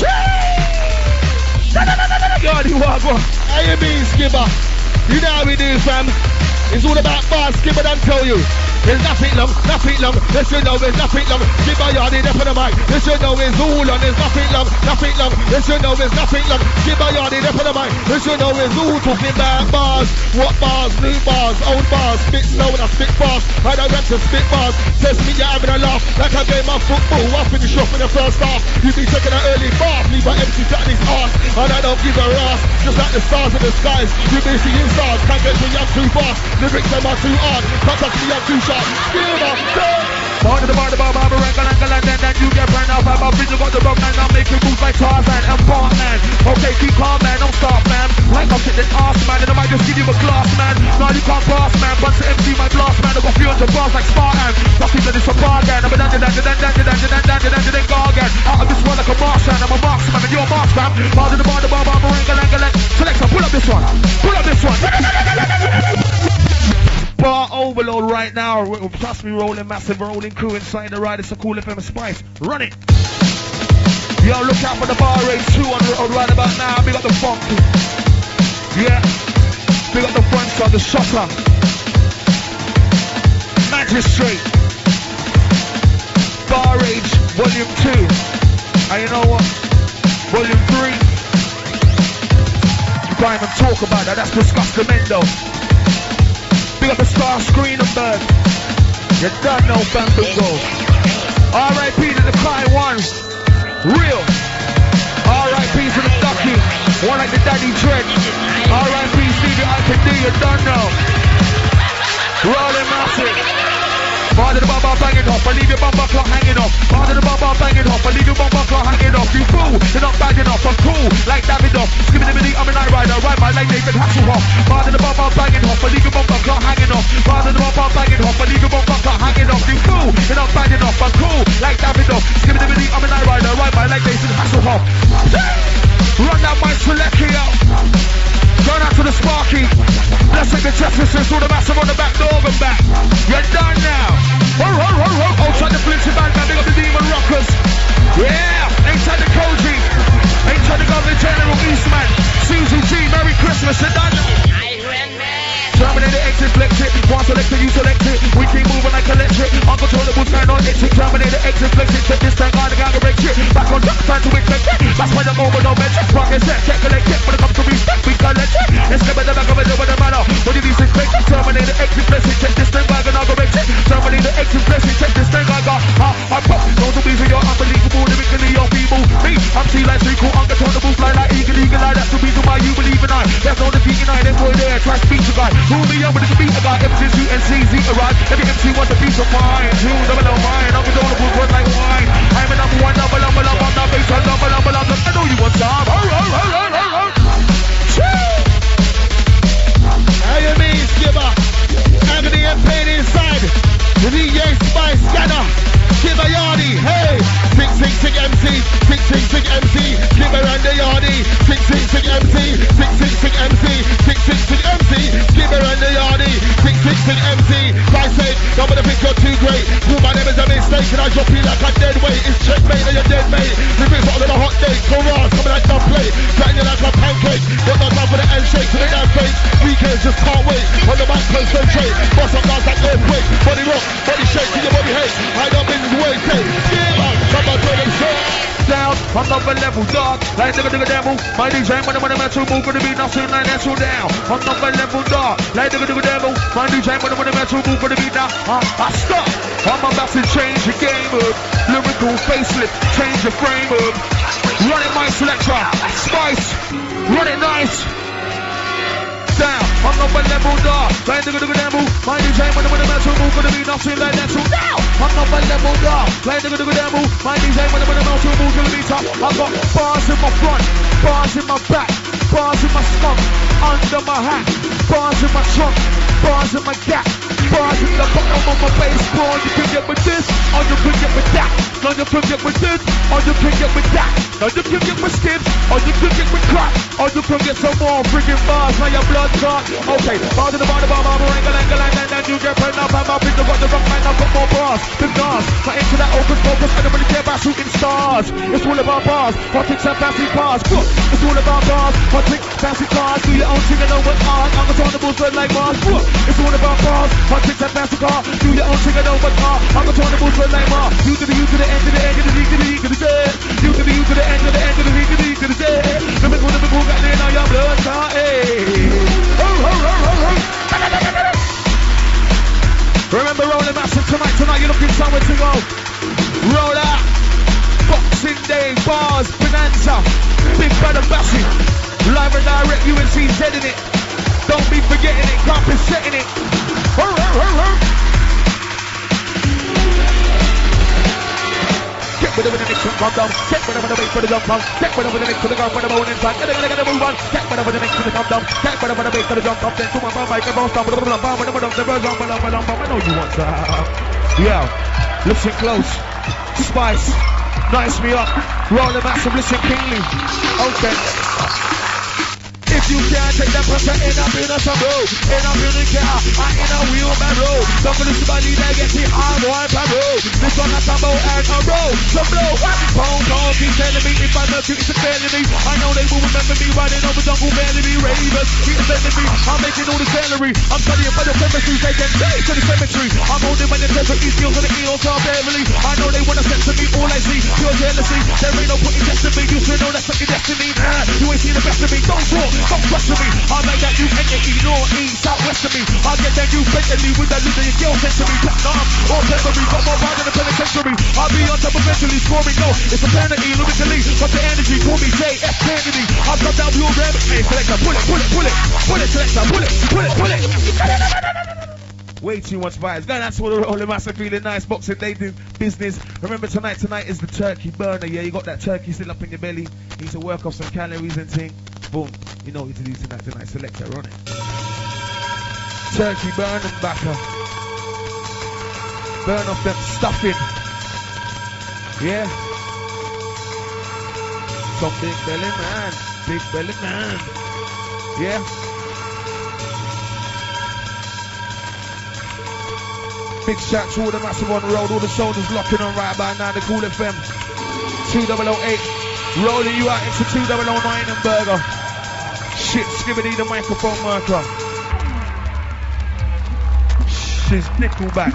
God, you are go. A&B Skipper. You know how we do, fam. It's all about bars, Skipper, don't tell you. There's nothing long. This you know there's nothing long. Skipper Yardie there for the mic. This you know is all on. There's nothing long. This you know is nothing long. Skipper Yardie there for the mic. This you know is all talking about bars. What bars? New bars, old bars. Spit slow and I spit fast. I don't rap to spit bars. Test me, you're having a laugh. Like I game of football. I finish off in the first half. You be taking an early bath. Leave an empty flat in his arse. And I don't give a ass. Just like the stars in the skies. You be seeing stars. Can't get to me, I'm too fast. Lyrics them are too hard. Can't touch me, I'm too sharp. Bar to the bar, and then you get brand up. I'm busy, got the rock man. I'm making moves like Tarzan and Bartman. Okay, keep calm, man. Don't stop, man. Like I'm hitting ass, man. And I might just give you a glass, man. No, you can't pass, man. Bunch of MC, my blast, man. I got 300 bars like Spartan. Nothing that is a bargain. I'm a then gargan. Out of this world like a Martian. I'm a marksman, and you're a marksman. fam. Bars in the bar, ring-a-lang-a-lang. Selector, pull up this one. Pull up this one. Bar overload right now. Trust me, rolling massive, rolling crew inside the ride. It's a cool FM Spice. Run it. Yo, look out for the bar race 2 on the road right about now. Big up the funk. Yeah. Big up the front side, the shotter. Magistrate. Bar Rage Volume 2. And you know what? Volume 3. You can't even talk about that. That's disgustamento. Big up the Star Screen and Bird. You don't know Bambugo. R.I.P. to the Kai One. Real. R.I.P. to the Ducky. One like the Daddy Dread. R.I.P. Stevie I can do. You don't know. Rolling massive. Bar to the bar banging off, I leave your bumper clock hanging off. Bar to the bar banging off, I leave your bumper clock hanging off. You fool, you're not bagging off, I'm cool, like Davidoff. Skibbity-bitty, I'm a night rider, ride my like David Hasselhoff. Bar to the bar banging off, I leave your bumper clock hanging off. Bar to the bar banging off, I leave your bumper clock hanging off. You fool, you're not bagging off, I'm cool, like Davidoff. Skibbity-bitty, I'm a night rider, ride my like David Hasselhoff. Run that mic selector out. Going out to the Sparky. Let's take the chest distance, all the massive on the back, dog and back. You're done now. Outside the flinching band, man, big up the Demon Rockers. Yeah, inside the Koji. Inside the Governor General Eastman. Susie G, Merry Christmas, you're done. Terminator exit, flex it. One select it, you select it. We keep moving like electric. Uncontrollable turn on exit. Terminator exit, flex it. Check this time, the gang wreck shit. Back on track, time to expect it. That's why the over no mention. Rocket set, check, collect it. When it comes to respect, we collect it. Let's get the back of it over the manner. What did you expect? Terminator exit, flex it. Check this time, the gang wreck shit. Terminator exit, flex it. Check this time, I got. I pop. Those will be for your unbelievable. Lyrically, your feeble. Me, I'm T-like 3 cool. Uncontrollable, fly like eagle, eagle eye. That's the reason why you believe in I. There's no defeating I. Then boy there, try to speak to guy. Who me up with the beat I got MCs, UNCs, arrive. Every MC wants a piece of mine. Two double O mine. I'm gonna put like wine. I'm a number one, double I'm the bass, double I know you want some. How you mean, Skipper? Agony and pain inside. The DJ Spice Scanner. Skipper Yardy, hey. 666 MC, 666 MC. Skipper and the Yardy. 666 MC, 666 MC, 666 MC. Skipper and the Yardy. 666 MC. I said, don't wanna think you're too great. Well, my name is a mistake and I drop you like a dead weight. It's checkmate and you're dead, mate. The bits on a hot date. Corals coming like dumb plate. Cutting you like a pancake. Got no time for the handshake to the damn face. Weekends just can't wait. On the mic, concentrate. Bust up guys like earthquake. Body rock, body shake to your body hate. I don't mean the way take. Skipper, come on, turn them short. Down, another level, dark, like nigga devil. My DJ, when I'm metal, move gonna be nothing like that, so down. Another level, dark, like nigga devil. My DJ, when I'm metal, move gonna be now. I stop. I'm about to change the game up. Lyrical facelift, change the frame up. Run it, my selector, Spice, run it nice. Down, another level, dark, like nigga devil. My DJ, when I'm metal, move gonna be nothing like that, so down. Another level, dark, like nigga devil. My DJ, when I'm metal, move gonna be top. I got bars in my front, bars in my back, bars in my skunk, under my hat, bars in my trunk, bars in my gap, bars in the bottom of my baseball. You can get with this, or you can get with that. No, you can get with this, or you can get with that. No, you can get with skips, or you can get with crap, or you can get some more freaking bars. Now your blood clot. Okay, bar to the bar, and then you get put up. I'm up in the rock man. I've got more bars than bars. Not into that open focus. I don't really care about shooting stars. It's all about bars. Politics and fancy cars. Look, it's all about bars. Politics, fancy cars. Do your own thing and know what art. I'm a tournable bird like Mars. Look, it's all about bars. Politics and fancy cars. Do your own thing and know what art. I'm a tournable bird like Mars. You to the U to the end to the end to the E to the E to the Z. You to the U to the end to the end to the E to the E to the Z. The middle got there now your blood clot. Remember rolling massive tonight you're looking somewhere to go. Roll out. Boxing Day, bars, Bonanza, Big Brother Bassi. Live and direct, UNC's dead in it. Don't be forgetting it, can't be setting it. Get rid of the mix and come down. Get rid of the mix for the jump down. Get rid of the mix for the gun for the bone inside. Get the move on. Get rid of the mix for the come down. Get rid of the mix for the jump up. Then to my bum, mic and bounce down. I know you want that. Yeah, listen close. Spice, Nice me up. Roll the massive, listen keenly. Okay. If you can't take that pressure, end up in a bro. End up in a car, I in a wheelbarrow. Some of this body they get it hard, one road. This one has a bow and a row. Some blow, pound, keep telling me if I love you, it's a failing me. I know they will remember me riding over jungle, barely me ravers. Keep sending me, I'm making all the celery. I'm studying for the chemistry, they get to the cemetery. I'm holding my integrity skills on the heel, so Beverly. I know they wanna censor me, all I see, pure jealousy. There ain't no point in testing me, you should know that's fucking destiny. You ain't seen the best of me, don't talk. Don't question me, I make that you entity, north, east, southwest of me. I get that you Bentley with that little girl sent to me. Platinum, or memory, got more ride in the penitentiary. I'll be on top eventually, scoring goal. It's a penalty, lyrically, got the energy, call me J.F. Kennedy. I'll come down your ram, hey, selector, pull it, selector, pull it. Way too much vibes. Go, that's all the massive feeling nice. Boxing day business. Remember tonight is the turkey burner. Yeah, you got that turkey still up in your belly. You need to work off some calories and thing. Boom. You know what to do tonight. Selector, run it. Turkey burn and backer. Burn off them stuffing. Yeah. Some big belly man. Yeah. Big shout to all the massive on the road, all the soldiers locking on right by now, the Cool FM 2008, rolling you out into 2009 and Burger. Shit, Skibbity the microphone marker. She's Nickelback.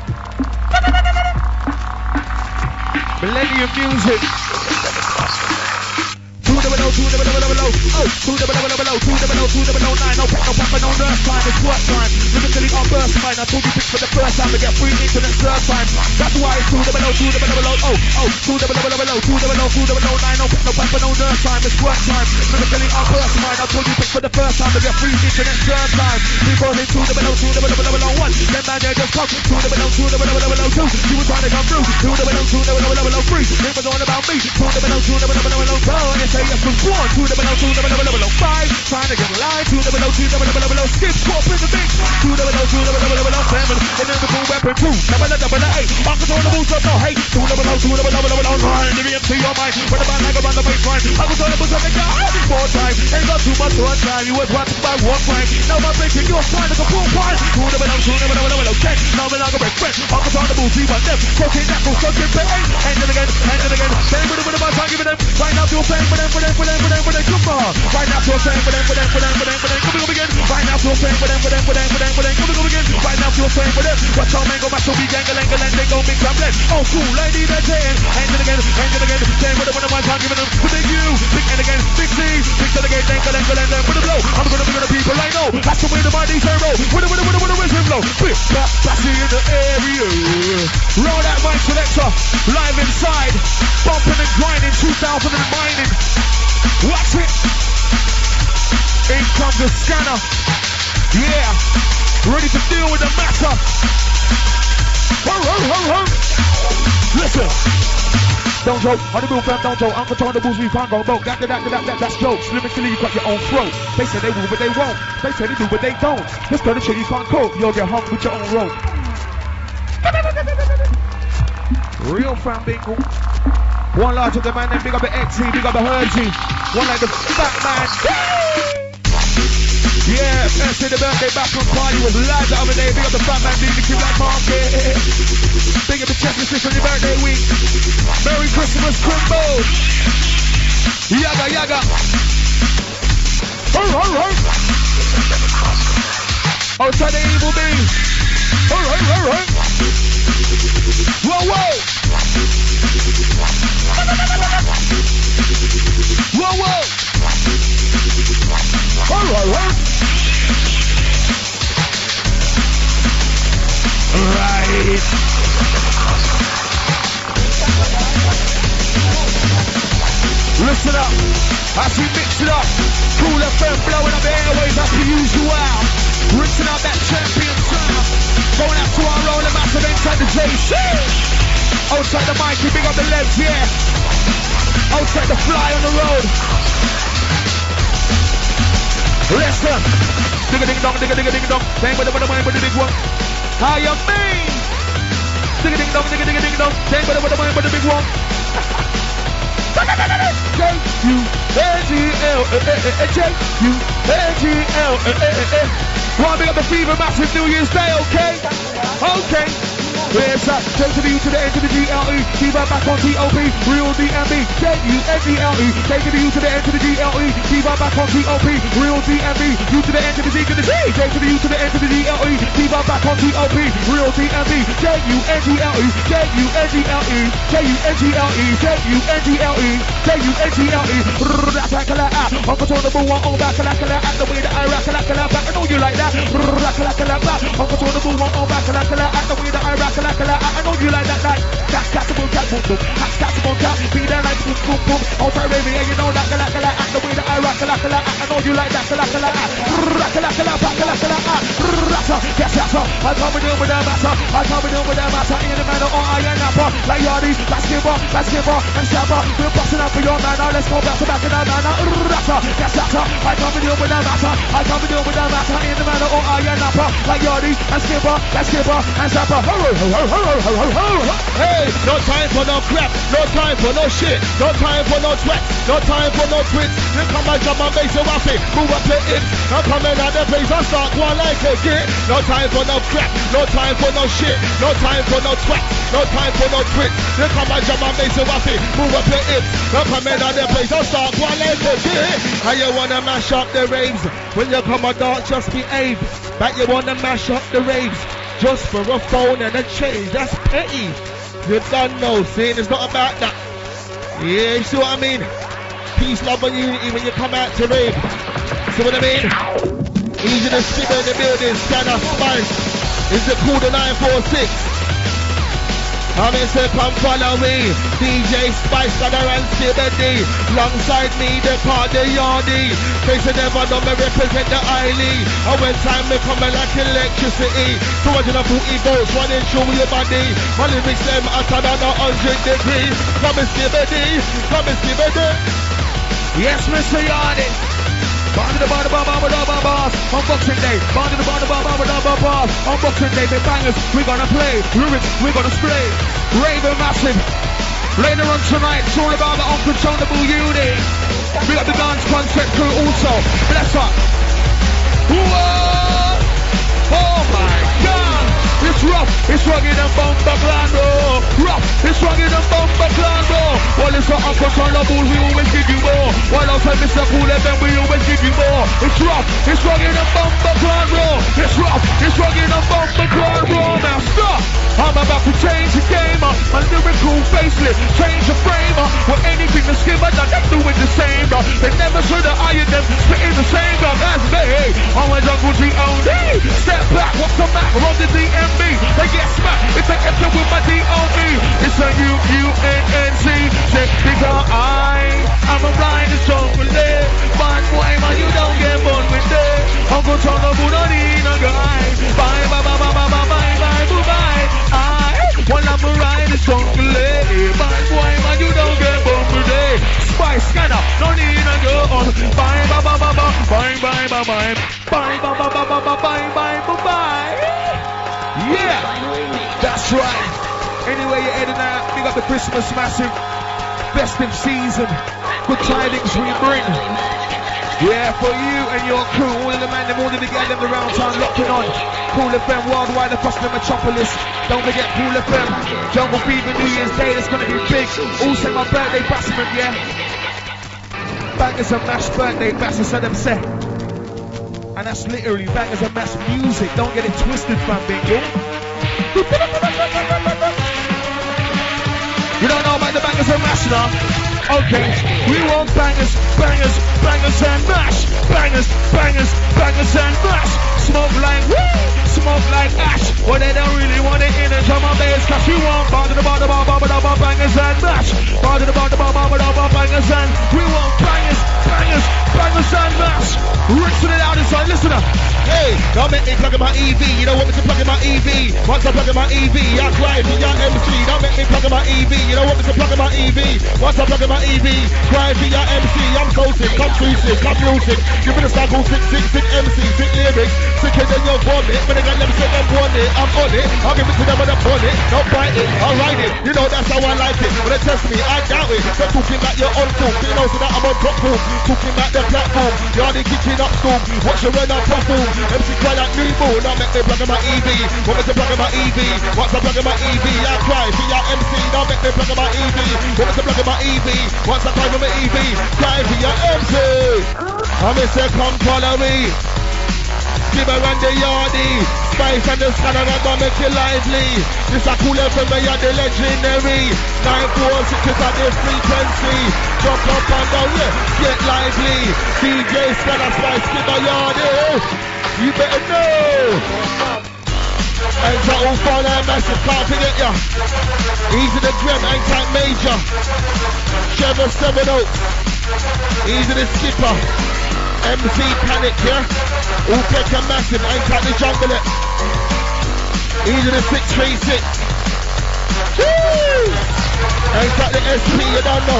Millennium Music. 200, 200, 200, 200, 200, 200, 200, 200, 200, 200, 200, 200, 200, 200, no pep time, no nurse time, it's work time. Lyrically on burst mine, I told you pick for the first time to get third time. That's why it's 200, 200, 200, 200, 200, 200, 200, no pep, no nurse time, it's work time. Lyrically on burst mine, I told you pick for the first time to get free internet third time. Because it's 200, 200, 1, then man they just come. 200, 200, 200, 2, you were trying to come through. 200, 200, 3, it was all about me. 200, 200, 200, 4, and say yes was 1. 200, 200, 5, trying to get live. 200, 200, skip, swap in the mix. 200, 7, and then the full weapon 2. Double 8, uncontrollable, so no hate. 200, 200, 9, the VMC on mine. When the band like around the baseline, uncontrollable, so they got more time. Ain't got too much one time, you was watching by one time. Now I'm breaking your time like a full pine. 200, 10, now I'm like a break friend. Uncontrollable, see my left, crossing that, crossing pain. And then again, same with the time giving them. Right now you're saying for them, come on. Right now you're saying for them, come again. Right now you're saying for them, come again. Right now you're saying for them. Watch out, man, go back to be gang, they go mix and blend. Oh, cool, lady, they're saying. And then again, saying for them, when I'm giving them. To big you, big and again, big C, big to the game, then with the blow. I'm gonna be the people I know. That's the way the money's zero. With the wisdom blow. Big bassy in the area. Roll that mic selector, live inside. Bumping and grinding, 2000 and mining. Watch it. In comes the scanner. Yeah. Ready to deal with the matter. Ho. Listen. Don't joke. On the bill fam, don't joke. Uncontrollables, we can't go broke. That's jokes. Lyrically, you got your own throat. They say they will, but they won't. They say they do, but they don't. This kind of shit you can't cope. You'll get hung with your own rope. Real fam, bingo. One larger the man, then big up the XC, big up the Hergy. One like the fat man. Yeah, first day the birthday bathroom party was live the other day. Big up the fat man, big the Black Market. Big up the chest and on your birthday week. Merry Christmas, Crimbo. Yaga. Ho. Outside the evil being. Ho. Whoa. Alright. Listen up, as we mix it up, Cool FM blowing up the airways as per usual. Rinsing out that champion sound. Going out to our roller massive inside the J. Outside the mic, you big up the legs, yeah. Outside the fly on the road. Listen. Digga ding dong. Bang with the big one. How you mean? Digga ding dong, digga digga ding dong. Dang with the big one. J-U-N-G-L. Wanna big up the Fever Massive New Year's Day, okay? Okay. Where's that? J to the U to the N to the G-L-E. Fever back on T-O-P. Real D-M-B. J-U-N-G-L-E. J to the U to the N to the G-L-E. Fever back on T-O-P. Real D-M-B. U to the N to the Z to the G. J to the U to the N to the G-L-E. Fever back on T-O-P. Real D-M-B. J-U-N-G-L-E. J-U-N-G-L-E. J-U-N-G-L-E. J-U-N-G-L-E. J-U-N-G-L-E. Uncle Tony Bull one on back at the way that I rack back. I know you like that. Back. Uncle Tony Bull one on back at the way that I rack. I know you like that. That's boom, cat, boom, boom. That's boom, cat. Be there like boom, boom, boom. Ultra baby, and you know that. The way that I rock. I know you like that. Yes, I come with them with that matter. In the matter, I am napper. Like Yardy, basketball, and Shabba. We're busting up for your man. Now let's go back to that man. Yes, I come with them with that matter. In the matter, I am napper. Like Yardy, basketball, and Shabba. Hey, no time for no crap, no time for no shit, no time for no sweat, no time for no twits. You come and jump and make you waffy, move up your hips. Now come in at the place and start one like a kid. No time for no crap, no time for no shit, no time for no sweat, no time for no twits. You come and jump and make you waffy, move up your hips. Now come in at the place and start one like a kid. And you wanna mash up the raves, when you come and dance just behave. But you wanna mash up the raves, just for a phone and a change, that's petty. You don't know, saying it's not about that. Yeah, you see what I mean? Peace, love and unity when you come out to rave. See what I mean? Easy to spit in the building, Scanner Spice. Is it called the 946? I'm in say come follow me. DJ Spice Scanner and Skibberdy. Alongside me, the party yardy. Case you never know me represent the Eiley. And when time me come like electricity. 240 volts running through your body. My lyrics them hotter than 100 degrees. Come and Skibberdy. Yes, Mr. Yardy. Bond to the bars. Unboxing day. Bond to the bars. Unboxing day. The bangers. We're gonna play. Lyrics. We're gonna spray. Raven Massive. Later on tonight, it's all about the uncontrollable unit. We got the dance concept crew also. Bless up. Whoa! Oh my God! It's rough, it's rugged and Bombaclando. Rough, it's rugged and Bombaclando. Well, it's not uncontrollable, we always give you more. While outside Mr. Cool FM, we always give you more. It's rough, it's rugged and Bombaclando. It's rough, it's rugged and Bombaclando. Now stop! I'm about to change the game. A lyrical facelift, change the frame. With anything to skim, but I'm doing the same. They never should have ironed them, spitting the same. That's me. I'm a jungle G.O.D. Step back, what's the matter on the DMB? They get smacked if they enter with my D.O.B. It's a U-U-N-N-C. Because I'm a blind as chocolate. But boy, man, you don't get born with it. Uncle Tonga don't need a guy. Bye, bye, bye, bye, bye, bye, bye, bye, bye. Well, I'm a ride as chocolate. But boy, man, you don't get born with it. Spice Scanner, no need a gun. Bye, bye, bye, bye, bye, bye, bye, bye, bye. Bye, bye, bye, bye, bye, bye, bye, bye, bye. Yeah, that's right. Anyway, you're heading out. Big up the Christmas Massive. Best in season. Good tidings we bring. Yeah, for you and your crew. All of the man, all of the guys in the round town locking on. Cool FM worldwide across the metropolis. Don't forget Cool FM. Jungle Fever New Year's Day. That's going to be big. Also my birthday bassman, yeah. Bangers and Mash birthday bass, so them set. And that's literally Bangers and Mash music. Don't get it twisted, fam, bingo. You don't know about the Bangers and Mash now? Okay, we want bangers, bangers, bangers and mash. Bangers, bangers, bangers and mash. Smoke like woo, smoke like ash. But they don't really want it in the drum and bass. Cause you want bar to the bar, bangers and mash. Bar to the bar, bangers and we want bangers, bangers, bangers and mash. Rich to the loudest side, listen up. Hey, don't make me plug in my EV. You don't want me to plug in my EV. Once I plug in my EV, you're crying for your MC. Don't make me plug in my EV. You don't want me to plug in my EV. Once I plug in my EV, crying for your MC. I'm so sick, I'm too sick, I'm real sick. Give me the cycle, sick MC, sick lyrics. Sicker than your vomit. When I got them sick, them want it. I'm on it. I'll give it to them when I'm on it. Don't bite it, I'll ride it. You know that's how I like it. When they test me, I doubt it. They're talking like you're on form. You know so that I'm on top form. Talking about the platform. You're the kicking up storm. Watch your run up perform. MC cry like new moon. Now make me plug in my EV. Want me to plug in my EV. Once I plug in my EV, I cry for your MC. Now make me plug in my EV. Want me to plug in my EV. Once I cry for my EV, cry for your MC. I may say come follow me. Skibber and the Yardie, Spice and the Scanner, I'm gonna make you lively. This a cool FM, you're the legendary. 946 is at the frequency. Jump up and down, yeah, get lively. DJ Scanner, Spice, Skibber, Yardie. You better know. And so all follow massive, can't forget ya. Easy the Grim, and type Major. Trevor 7 Oaks. Easy the Skipper. MC Panic, yeah? All Becca Massive, ain't got the jungle it. Easy the 636. Woo! Ain't got the SP, you don't know.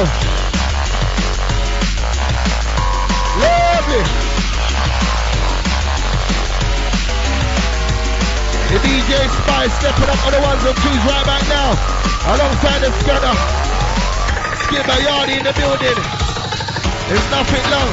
Lovely. The DJ Spice stepping up on the ones and twos right back now. Alongside the Scanner. Skibber Yardie in the building. It's nothing long.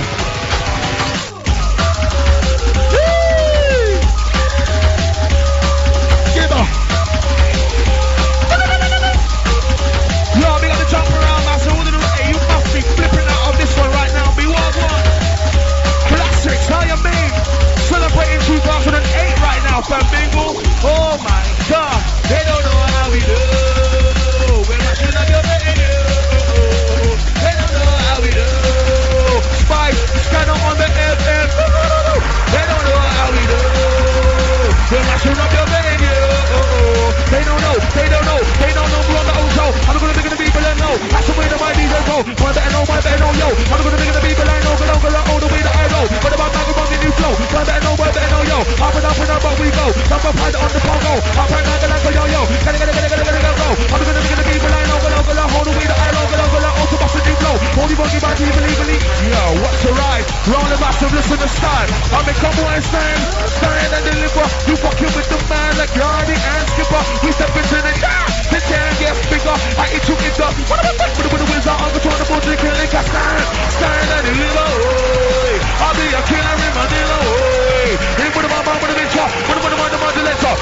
Yo, we got to jump around, man. So you must be flipping out of this one right now. Be one. Classics, how you mean? Celebrating 2008 right now, fam. Bingo. Oh my God, they don't know how we do. We're watching on your radio. They don't know how we do. Spice, Scanner on the FM. They don't know how we do. We're watching on your radio. They don't know. We're on the old show. I'm gonna make the people I know. That's the way that my DJ go. My better know, yo. I'm gonna make the people I know. Go all the way that I know. But about that, we're on the new flow. My better know, yo. Up and up, but we go. Number 5 on the Congo. Up and up, yo. Gotta go. I'm gonna make the people I know. Go all the way that I know. Go also bust a new flow. Holy buggy, my team, believe. Yo, what's the ride? Round the massive, listen to style. I mean, come on, stand and deliver. You fucking with the man like Yardie and Skipper. We step into the car. The chair gets bigger. I eat you in the. What about that? With the wizard, I'm going to put the killing. Stand and deliver. I'll be a killer in Manila. Hey, what about my bitch? What about the modulator?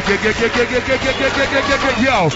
Yo.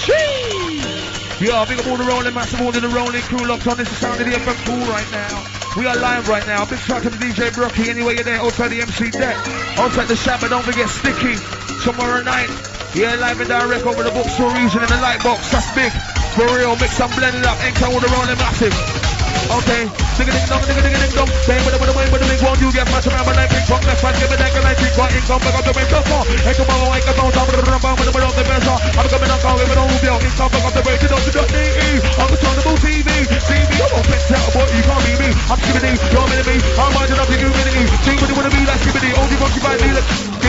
Yo, big up all the rolling, massive all the rolling crew locked on. This is sound of the FM pool right now. We are live right now. Big shout to the DJ Brocky. Anyway, you're there. Outside the MC deck. Outside the Shabba. Don't forget Sticky. Tomorrow night. Yeah, live and direct over the bookstore region in the light box. That's big. For real. Mix and blend it up. Enter all the rolling massive. Okay. Ding-a-ding-dong. Say with the big one. You get much around my life. Big pop. Left hand. Give it that. I think what income. Back up the way. Come on. Hey, come on. I can bounce. I'm going to run with the middle of the best. I'm coming on. With the whole bill. Income. Back up the way. I'm going to TV. You won't fix out, boy. You can't be me. I'm skibbity. You're mini me. I'm minding up to you, mini. See what you want to be like skibbity. Only monkey by me.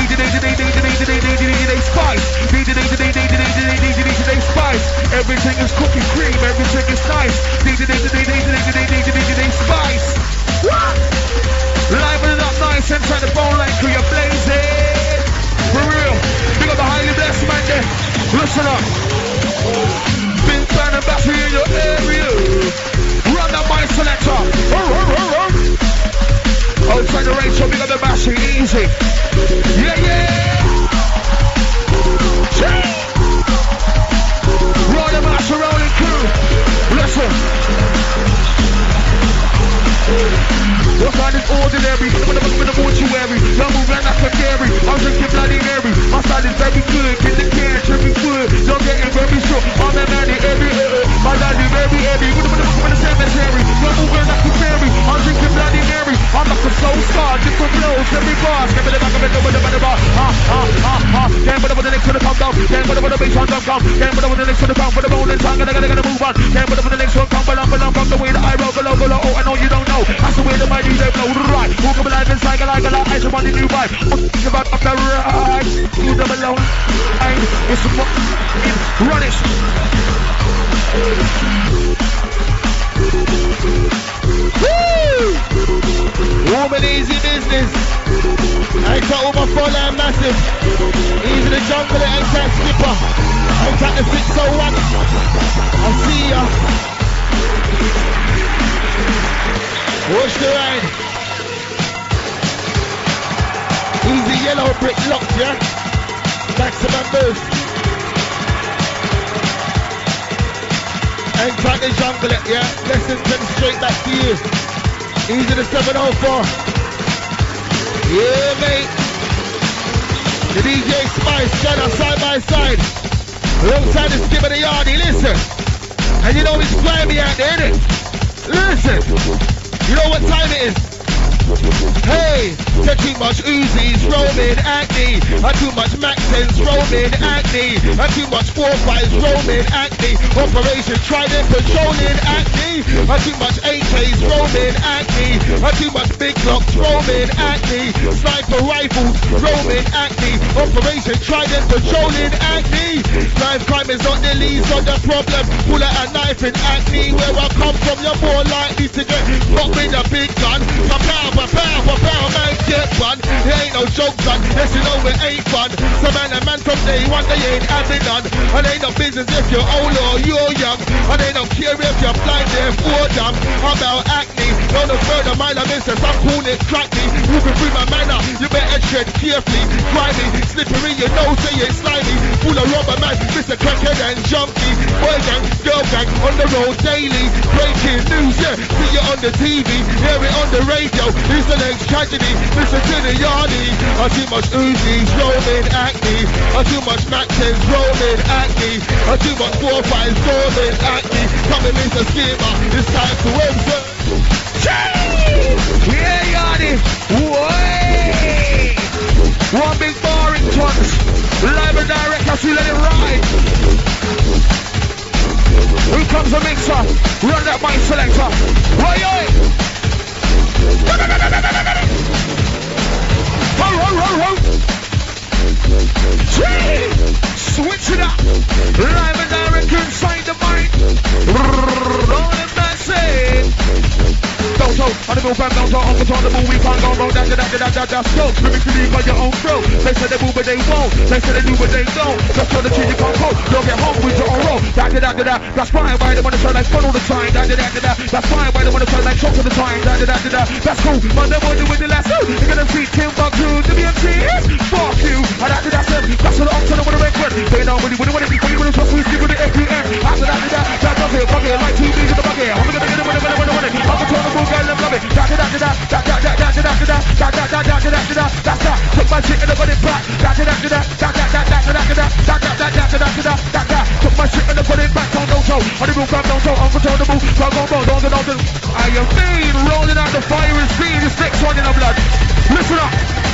Spice. Spice. Everything is cookie cream. Everything is nice. Spice. What? Live it up nice inside the phone line crew. You're blazing. For real. We got the highly blessed man there. Listen up. Big fan and battery in your area. Run that my selector. Outside the range, so we got the battery easy. Yeah. Roll the master rolling crew. Listen. Your kind is ordinary, but I'm with the mortuary. Don't move around like a dairy. I'm drinking Bloody Mary. My style is very good, get the cash every foot. Don't get it very short. I'm a man every my daddy very heavy. With the cemetery. Don't move around like a fairy. I'm drinking Bloody Mary. I'm like a soul star, different flows, every bar. Give me the back of it, over the bar. Can't put up with the next to the come down. Can't put up with the bass on the come. Can't put up with the next to the come for the rolling tongue. Gotta move on. Can't put up with the next one come, but I'm from the way that I roll. Oh, I know you don't know. That's the way that my DJ the blow right. Walk up alive inside, like a light, I'm on the new vibe. Think about up the right, you them alone. It's run it. Woo! Woman, easy business. I got all my full and massive. Easy the jungle, I ain't that skipper. I ain't that the 601. I see ya. Watch the ride. Easy yellow brick lock, yeah? Maximum boost. Ain't that the jungle, yeah? Lesson 10 straight back to you. Easy the 704. Yeah, mate. The DJ Spice, Jenna, side by side. Alongside the skip of the yardie, listen. And you know it's grimy out there, innit? Listen. You know what time it is? Hey, said too much Uzis, roaming acne. And too much Maxens, roaming acne. And too much 4-5s, roaming acne. Operation Trident, patrolling acne. And too much AKs, roaming acne. And too much big blocks, roaming acne. Sniper rifles, roaming acne. Operation Trident, patrolling acne. Knife crime is not the least of the problem. Pull out a knife in acne. Where I come from, you're more likely to get caught with a big gun. Pow, man, get one. There ain't no joke, son. Yes, you know it ain't fun. So man from day one, they ain't having none. And ain't no business if you're old or you're young. And they don't care if you're blind, they're for dumb. About acne, no further mind, I miss some cool it crackly. Moving through my manner, you better tread carefully. Grimy, slippery, you know, say it's slimy. Full of rubber man, Mr. Crackhead and Junkie. Boy gang, girl gang, on the road daily. Breaking news, yeah, see you on the TV, hear it on the radio. It's the next tragedy, listen to the yardie. Too much Uzis, roaming acne. Too much Maxens, roaming acne. Too much 4-5s, roaming acne. Coming Mr. Skimmer, it's time to observe. Yeah, yardie. Way. One big boring tons. Live and direct, as we let it ride. Here comes the mixer. Run that mic selector. Oi. Ho. Switch it up. Live and direct inside the mic. Rolling that say. Don't show, on the move, fam, don't show, on the move, we can't go wrong, that's go, living to leave on your own throat. They say they move but they won't, they say they do but they don't. Just tell the truth you can't cope, don't get home with your own roll. That's fine, why they wanna try like fun all the time. That's fine, why they wanna try like shock all the time. That's cool, but they wanna do with the last two. You're gonna see Timbuktu to be a tears. Fuck you, and that's them. That's what I'm trying to wanna record. They don't really wanna be, when you wanna trust me, stick with the FPM. After that, does it, fuck it, like TVs in the bucket. I'm gonna get it, I'm gonna move, girl, love it. Take my shit and I put it back. Took my shit and I put it back. Don't show. On the move, don't show. Uncontrollable. Don't. I am mean. Rolling out the fire and speed. This next one in the blood. Listen up.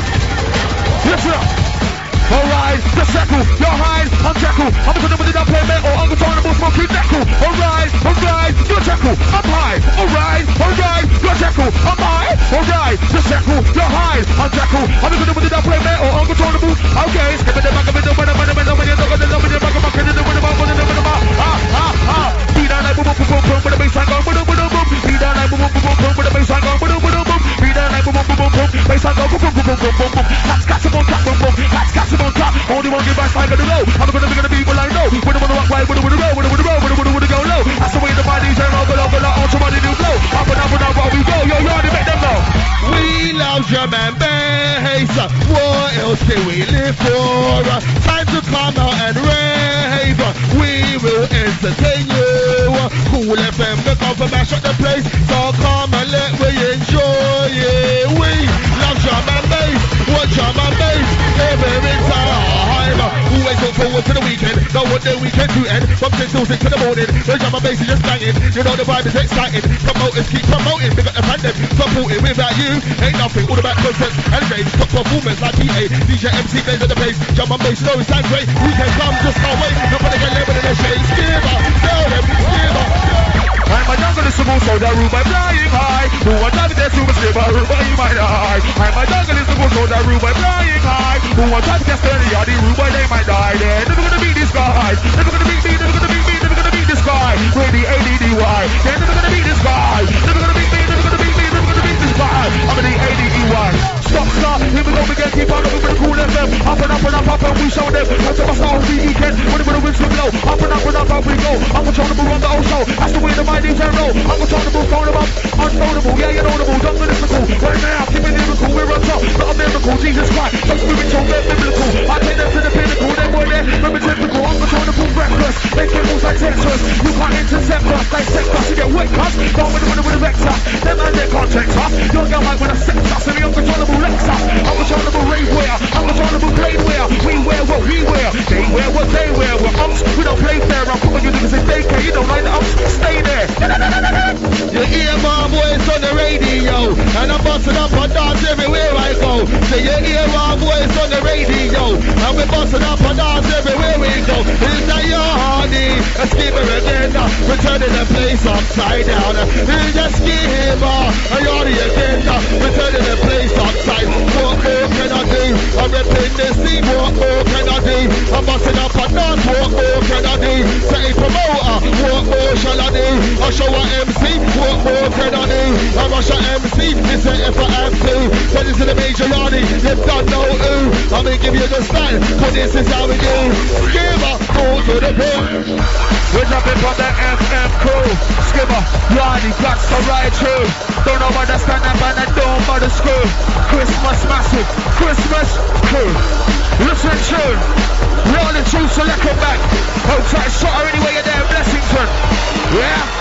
Alright, the circle, your hide, I'm jackal. I'm gonna put it up, play metal, uncontrollable, smoking knuckle. Alright, your jackal, I'm high. Alright, your jackal, I'm high. Alright, the circle, your hide, I'm jackal. I'm gonna put it up, play metal, uncontrollable. Okay, skip it, the back of it, when you're back of it, beat down like boom, with the baseline going, boom. Beat down like boom, with the baseline going, boom. Beat down like boom, baseline go, boom. Let's catch him on top, boom. Let's catch him on top. Only one give us time to go. I'm gonna be what I know. We don't wanna walk right, we don't wanna go low. That's the way the body's turn over, on somebody new flow. Up and up, we go. Yo, to make them know. We love drum and bass. What else can we live for? Time to come out and rave. We will entertain you. Cool FM, the cover mash up the place. So come and let we enjoy it. We love drum and bass. What drum and bass? Every time. Always look forward to the weekend. Know what the weekend to end. From 10 till 6 in the morning. The drum and bass is just banging. You know the vibe is exciting. Promoters keep promoting. Pick up the pandem. Supporting without you. Ain't nothing. All about concerts and raves. Top performance like PA. DJ MC plays at the place. Drum and bass, you know it sounds great. Weekend come, just can't wait. You're gonna get level in the shade. Skimmer. Tell them. Skimmer. I'm a jungle is supposed to the room by flying high. Who are driving their super live a Ruba, you might die. I'm a jungle is the bush on the Ruba, flying high. Who wants to test the Ruba, they might die. They're never gonna beat this guy. Never gonna beat me, never gonna beat me, never gonna beat this guy. With the ADDY, they're never gonna beat this guy. Never gonna beat me, never gonna beat me, never gonna beat this guy. I'm in the ADDY. Stop, stop, here we go again, keep on looking for the cool FM. Up and up and up, up and we show them. That's the start of the weekend, when the winds will blow. Up and up we go. Uncontrollable on the old show. That's the way the mighty can roll. Uncontrollable, phone them up. Unknowable, yeah, you know the move. Don't mystical. Right now, keep it lyrical. We're on top, not a miracle. Jesus Christ, just moving to the biblical. I take them to the pinnacle. They boy there, remember typical. Uncontrollable, reckless. They get moves like Tetris. You can't intercept us, dissect us. You get wet us. Don't with a vector. Them and they can't check us. You'll get like when I sex us. And the uncontrollable Lexus. Uncontrollable rave wear. Uncontrollable blade wear. We wear what we wear. They wear what they wear. We're umps. We don't play fair. I'm putting you niggas in daycare. You don't like the umps. Stay there. You hear my voice on the radio, and I'm busting up and dance everywhere I go. So you hear my voice on the radio, and we're busting up and dance everywhere we go. Is that your honey? A skipper again, returning the place upside down. Is that skipper? A yardy again, returning the place upside. What more can I do? I'm ripping the scene. What more can I do? I'm busting up and dance. What more can I do? Say promoter. What more shall I do? I'll show a MC. What more can I do? I'm a shot MC. This ain't if I have to. So this is the major yardy. You don't know who. I'm gonna give you the style. Cause this is how we do. Skipper, go to the pit. We're jumping from the FM crew. Skipper, yardy, got to ride through. Don't know about the stand up and I don't about the screw. Christmas massive. Christmas crew. Listen tune. Rolling through, select it back. Hope tight shot her anyway you're there in Blessington. Yeah.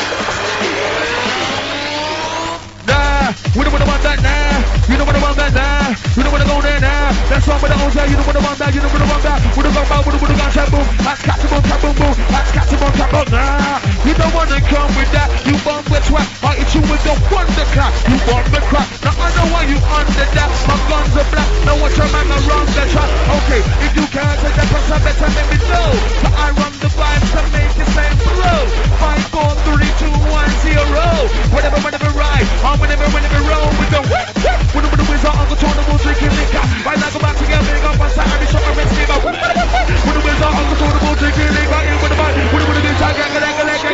We don't wanna want that now. You don't wanna want that now. You don't wanna go there now. That's wrong with the old you don't wanna want that. You don't wanna want that. We don't go back. We don't wanna go trap boom. That's catch boom, trap boom boom. That's catch boom, trap boom. Nah. You don't wanna come with that. You bomb with twat. I hit you with the wonder clap. You bomb the crap. Now I know why you under that. My guns are black. Now watch your man around the track. Okay, if you can't take the pressure, better let me know. So I run the vibes to make it same flow. 5, 4, 3, 2, 1, 0. Whenever ride. I'm whenever roll with the when the wizard uncontrollable drinking liquor. Right now go back together, big up on Saturday, shot my rest nigga. When the wizard uncontrollable drinking liquor, in with the man, when the bitch I get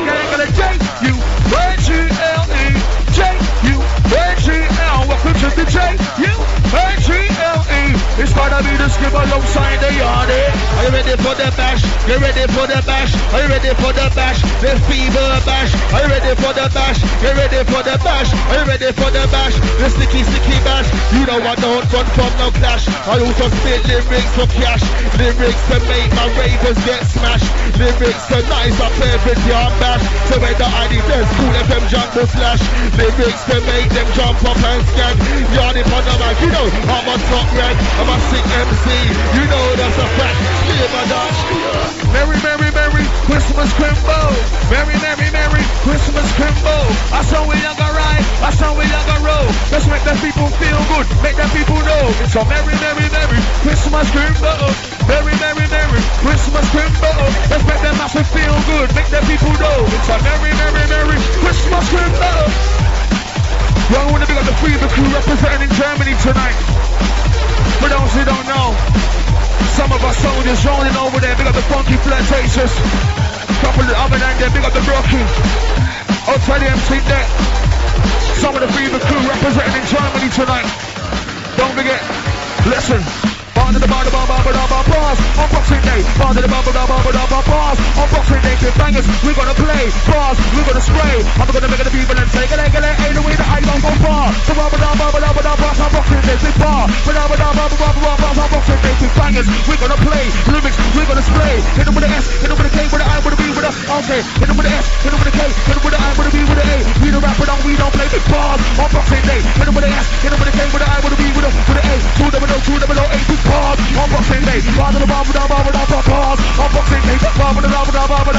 J-U-N-G-L-E, J-U-N-G-L, welcome to the J-U-N-G-L-E. It's gonna be the skip alongside the yardy. Are you ready for the bash? You ready for the bash? Are you ready for the bash? The fever bash. Are you ready for the bash? You ready for the bash? Are you ready for the bash? The sticky bash. You know I don't run from no clash. I also spit lyrics for cash. Lyrics to make my ravers get smashed. Lyrics to nice up every damn bash. So when the ID says cool FM jungle slash. Lyrics to make them jump up and scan. Yardy on the mic, you know I'm a top red. I'm a sick MC, you know that's a fact. Merry, merry, merry Christmas Crimbo. Merry, merry, merry Christmas Crimbo. I saw we young ride, I saw we young roll. Let's make the people feel good, make the people know. It's a merry, merry, merry Christmas Crimbo. Merry, merry, merry Christmas Crimbo. Let's make the masses feel good, make the people know. It's a merry, merry, merry Christmas Crimbo. Young wanna big up the Fever crew representing in Germany tonight. For those who don't know, some of our soldiers rolling over there, big up the funky flirtatious. Couple of the other than them, big up the Rocky. Outside the MC there. Some of the Fever crew representing in Germany tonight. Don't forget, listen. Bar to the bar, bars. Unboxing day. Bar to the bar, bars. Unboxing day. Big bangers. We're gonna play. Bars. We're gonna spray. I'm gonna make the people and say, get ain't the way that I don't go far. The bar, bars. Unboxing day. Big bar. Bars. Unboxing day. Big bangers. We're gonna play. Lyrics. We're gonna spray. Hit them with the S. Hit them with the K. With the I. With the B. With the okay. Hit them with the S. Hit them with the K. Hit them with the I. With the B. With the A. We the rapper down. We don't play. Big bars. Unboxing day. Hit them with the S. Hit them with the K. With the I. With the B. With the A. 200 8. Big bars. Unboxing day, bar to the bar, bars. Unboxing day, bar to the bar,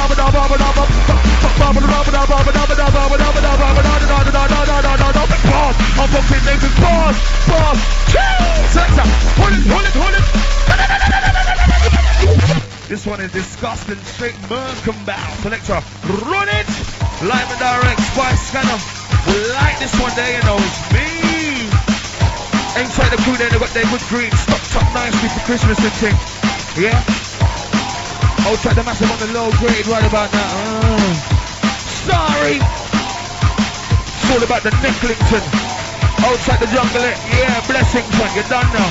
unboxing day, big bars. Selector, hold it. This one is disgusting, straight Merkin bow. Selector, run it. Live and direct, Spice Scanner. We like this one there, you know, it's me. Inside the crew, they got their good green. Stocked up nicely for Christmas and thing. Yeah? Outside the massive on the low grade right about now. Sorry. It's all about the Nicklington. Outside the jungle, yeah, blessings, man, you're done now.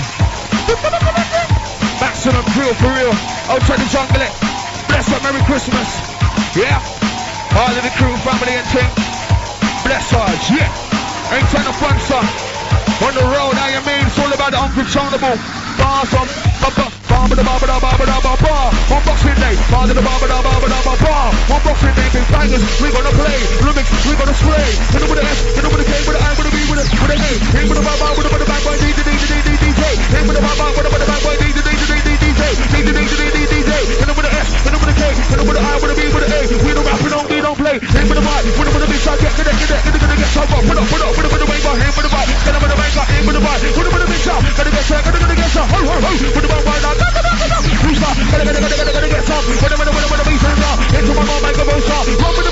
Maximum drill for real. Outside the jungle, bless up, Merry Christmas. Yeah, all of the crew, family and thing. Bless us, yeah. Inside the front, son. On the road, how you mean? It's all about the uncontrollable. Bars on, on Boxing Day, on Boxing Day, big bangers, we gonna play, remix, we gonna spray. Hit it with the S, hit it with the K, with the I, with the B, with the A. Hit with the bad boy, with the bad boy, DJ. Hit with the bad boy, with the bad boy, DJ. Hit it with the S, hit it with the K, hit it with the I, with the B, with the A. We don't rap, we don't play. Hit with the mic, with the big shot, get some up, put up, with the rainbow, hit with the mic, get up with the rainbow, hit with the mic, with the big shot, gotta get some, ho, with the bad boy, now, who's that? Gotta get some, with the beat turns out, into my mom, make a bow shot, run with the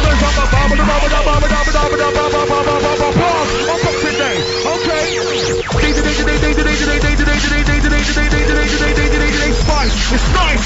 on Boxing Day, okay. Spice, it's nice.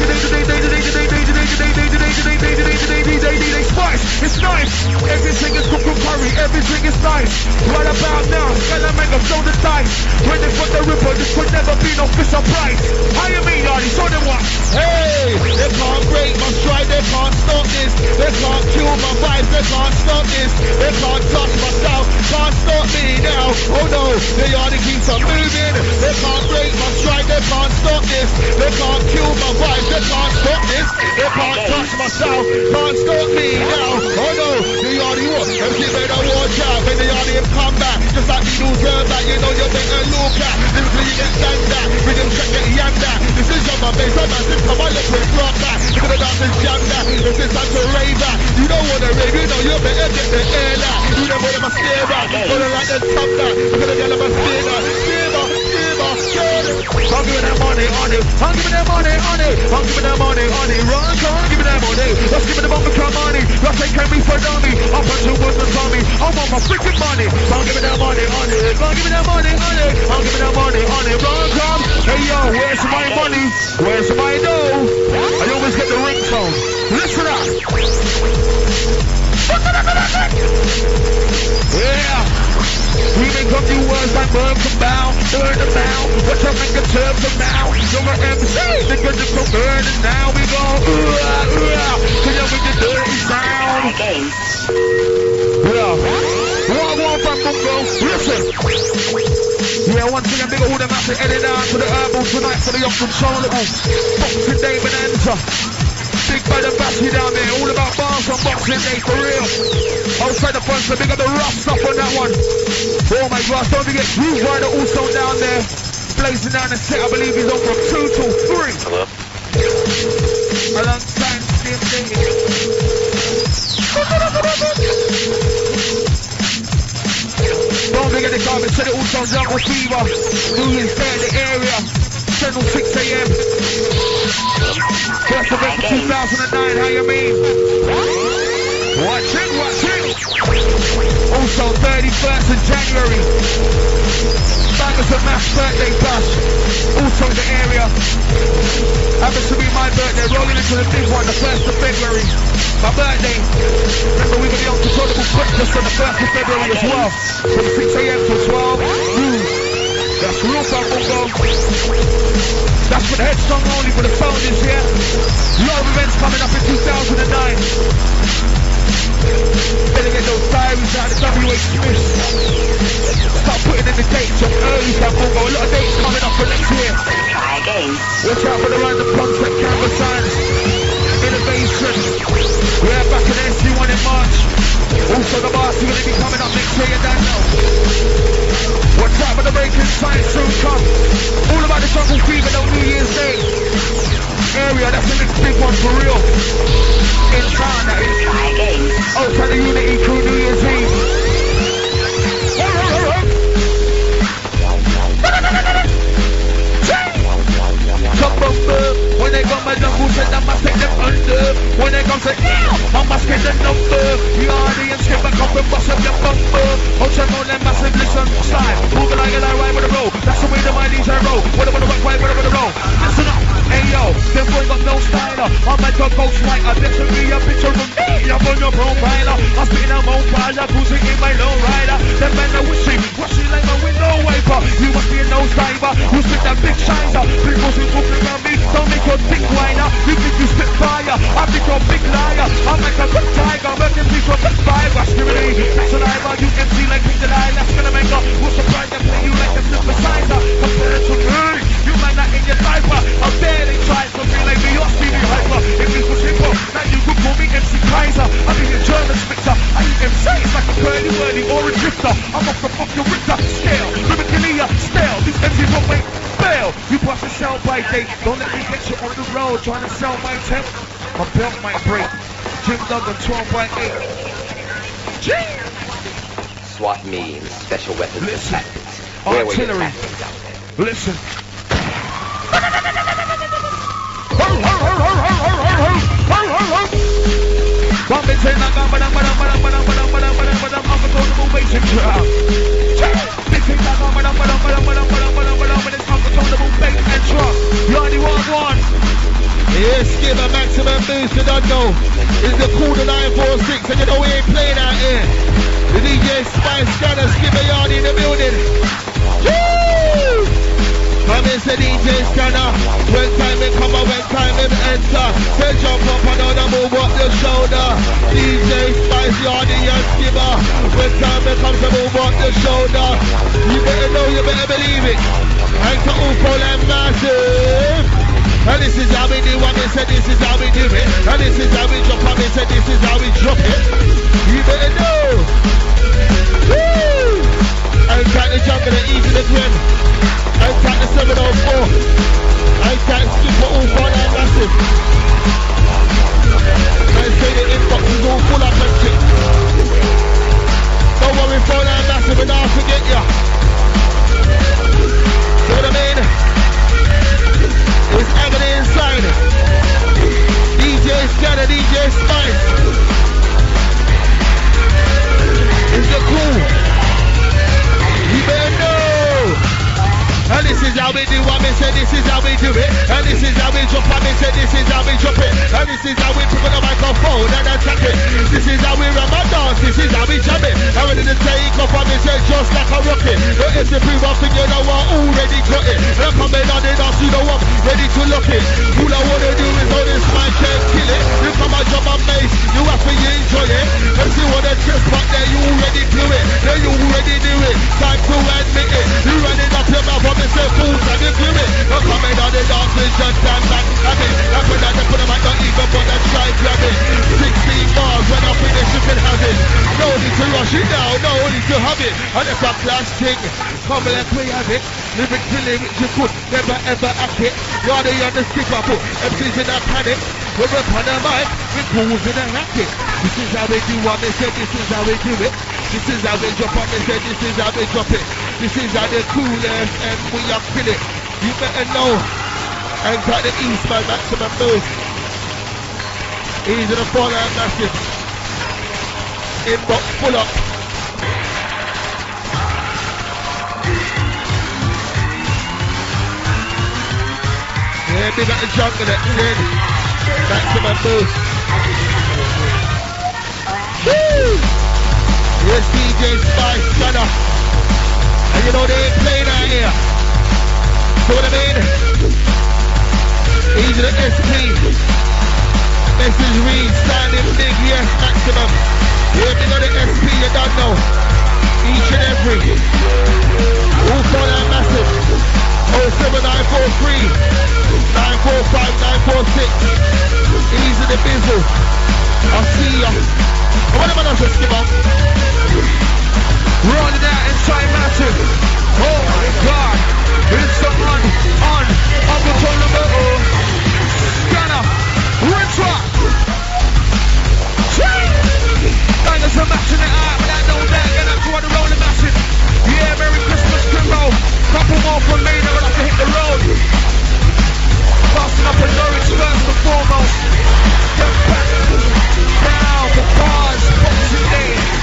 Spice, it's nice. Everything is cooked from curry, everything is nice. Right about now, gonna make them throw the dice. When they put the ripper, this could never be no Fisher Price. How you mean, Yardy? Show them what? Hey, they can't break my stride, they can't stop this. They can't kill my vibes, they can't stop this. They can't touch my sound, can't stop me now. Oh no, the Yardy keeps on moving. They can't break my stride, they can't stop this. They can't kill my vibes, they can't stop this. They can't touch my sound, can't stop me now. Oh no, the Yardy what? And she better watch out when the Yardy have come back. Just like the news heard that, you know you better look at. Lyrically you get banged at, rhythm check get yammed at. This is on my bass, I'm massive, come on, let's rock back. You're gonna dance and jam that, this is time to rave at. You don't wanna rave, you know you better get the air that. You don't wanna my stare at, wanna like the top that. You're gonna get a my stare. I'm giving that money on it. I'm giving that money on it. I'm giving that money on it. Run, come, give me that money. Let's give me the bumper car money. Let's take care of me for dummy. I'll punch you with the tummy. I want my freaking money. I'm giving that money on it. I'm giving that money on it. I'm giving that money on it. Run, come. Hey yo, where's my money? Where's my dough? I always get the ringtone. Listen up. Yeah. We make up new words like burn them down, burn them down. What's up, make a turn them now? You're an MC, nigga, just go burn it now. We go, cause you make the dirty sound. Yeah. One from Bungo, listen. Yeah, once again, big all them out to edit out to the herbal tonight for the uncontrollable. Boxing Day Bonanza. Big bad and batty down there, all about bars on Boxing Day, for real. Outside the front, so big up the rough stuff on that one. Oh my gosh, don't forget Groove Rider also down there. Blazing down the set, I believe he's on from 2 till 3. Hello? Alongside Slim Day. Don't forget the garbage, said it also Jungle Fever. New Year's Day in the area. 10 till 6 a.m. First event for 2009, how you mean? Watch it. Also 31st of January. Bangers and Mass birthday bus. Also in the area. Happens to be my birthday, rolling into the big one, the 1st of February. My birthday. Remember we got the uncontrollable breakfast on the 1st of February as well. From 6 a.m. to 12 noon. That's real fun, Bungo. That's for the head song only for the founders, yeah? A lot of events coming up in 2009. Better get those diaries out of WH Smith. Start putting in the dates on early time, Bungo. A lot of dates coming up for next year. Watch out for the random concept canvas signs. Innovation. We're back in SC1 in March. Also the bars are going to be coming up next year, you don't know. Watch out for the breaking science soon come. All about the jungle fever on New Year's Day. Area, that's the next big one for real. In town, that is. Outside the Unity crew, New Year's Eve. When they got my jungle said I must take them under. When they come say, I must get the number. You are the and skip back up and bust up your bumper. Oh, check on them massive, listen, slide. Move like a ride with a roll. That's the way the mind DJ roll. What about the right, what about the roll? Listen up, hey yo, them boy got no style. I'm like a ghost writer. This will be a picture of me up on your profiler. I'm spitting a mobile, cruising in my low rider. Them men are wishing like my window wiper. You must be a nose diver. You spit that big shizer. People who talking around me, don't make your dick whiner. You think you spit fire, I think you're a big liar. I'm like a good tiger, working things for big five. Masculinity, that's an eye, you can see like King Delilah. That's gonna make up. What's the pride that play you like a synthesizer? Compared to me, you might not in your diaper. How dare they try something like me or Stevie Hyper. If it was simple, now you could call me MC Kaiser. I'm in a German spitzer. I eat MC, it's like a curly wordy or a drifter. I'm off the fuck your Richter scale. Lyrically stale, these MCs won't make fail. You bust a sell by date. Don't let me get you on the road trying to sell my temp. My belt might break. Jim Duggan 12/8. Gee! SWAT means special weapons and Listen. tactics. Where were your Artillery. tactics out there? Listen. Yes, give a maximum boost, you don't know. It's the cool 946, and you know we ain't playing out here. The DJ Spice Scanner, Skipper Yard in the building. Woo! Come in, say DJ Scanner. When time it come, when time it enter. Say jump up and down and move up your shoulder. DJ Spice Yard in your skipper. When time it comes to move up your shoulder. You better know, you better believe it. And to UFO and massive. And this is how we do what they said, this is how we do it. And this is how we drop and they said, this is how we drop it. You better know. Woo! And track the jungle and easy the grim. And track the 704. And track Skipper all fun and massive. And say the inbox is all full up and shit. Don't worry, phone and massive and I'll forget ya. See what I mean? It's agony inside. DJ Scanner, DJ Spice. Is it cool? You better know. And this is how we do what we say, this is how we do it. And this is how we drop and we say, this is how we drop it. And this is how we pick up the microphone and attack it. This is how we run my dance, this is how we jam it. And ready to take off and we say just like a rocket. But if you prove up thing, you know I already got it. And I'm coming on the dance, you know I'm ready to lock it. All I wanna do is on this mic and kill it. You come and drop my bass, you have to enjoy it. If you wanna trip back there, you already do it. Then you already do it. Time to admit it. You running up your mouth. It's a fool and you do it. I'm coming on the dance with just time back. I mean, that's when I put them, I don't even bother try grabbing. 16 bars, when I finish you can have it. No need to rush it now, no need to have it. And it's a class thing. Come and let me have it. Lyric to lyric, you could never ever act it. You're the skipper, put MC's in a panic. We're up on the mic, we're fools in a racket. This is how we do what they say, this is how we do it. This is how we drop on they say, this is how we drop it. This is how the coolest and we are kill it. You better know. And got the Eastman maximum boost. Easy to fall out massive. Inbox full up. Yeah, big at the jungle that's in. Maximum boost. Woo! Yes, DJ Spice Scanner. And you know they ain't playing out here. See what I mean? Easy to SP. Message read, standing big, yes, maximum. Yeah, big on the SP, you don't know. Each and every. All for that massive. 07943 945 946. Easy the bizzle. I'll see ya. What am I not just give up? Running out inside massive. Oh my God. It's the on uncontrollable. Scanner. Retro. Bangers are matching it out, but I know that. Get up to the rolling massive. Yeah, Merry Christmas, Kimbo. Couple more from me, they're gonna have to hit the road. Passing up in Norwich first and foremost. Get back. Now, the bars, Boxing Day.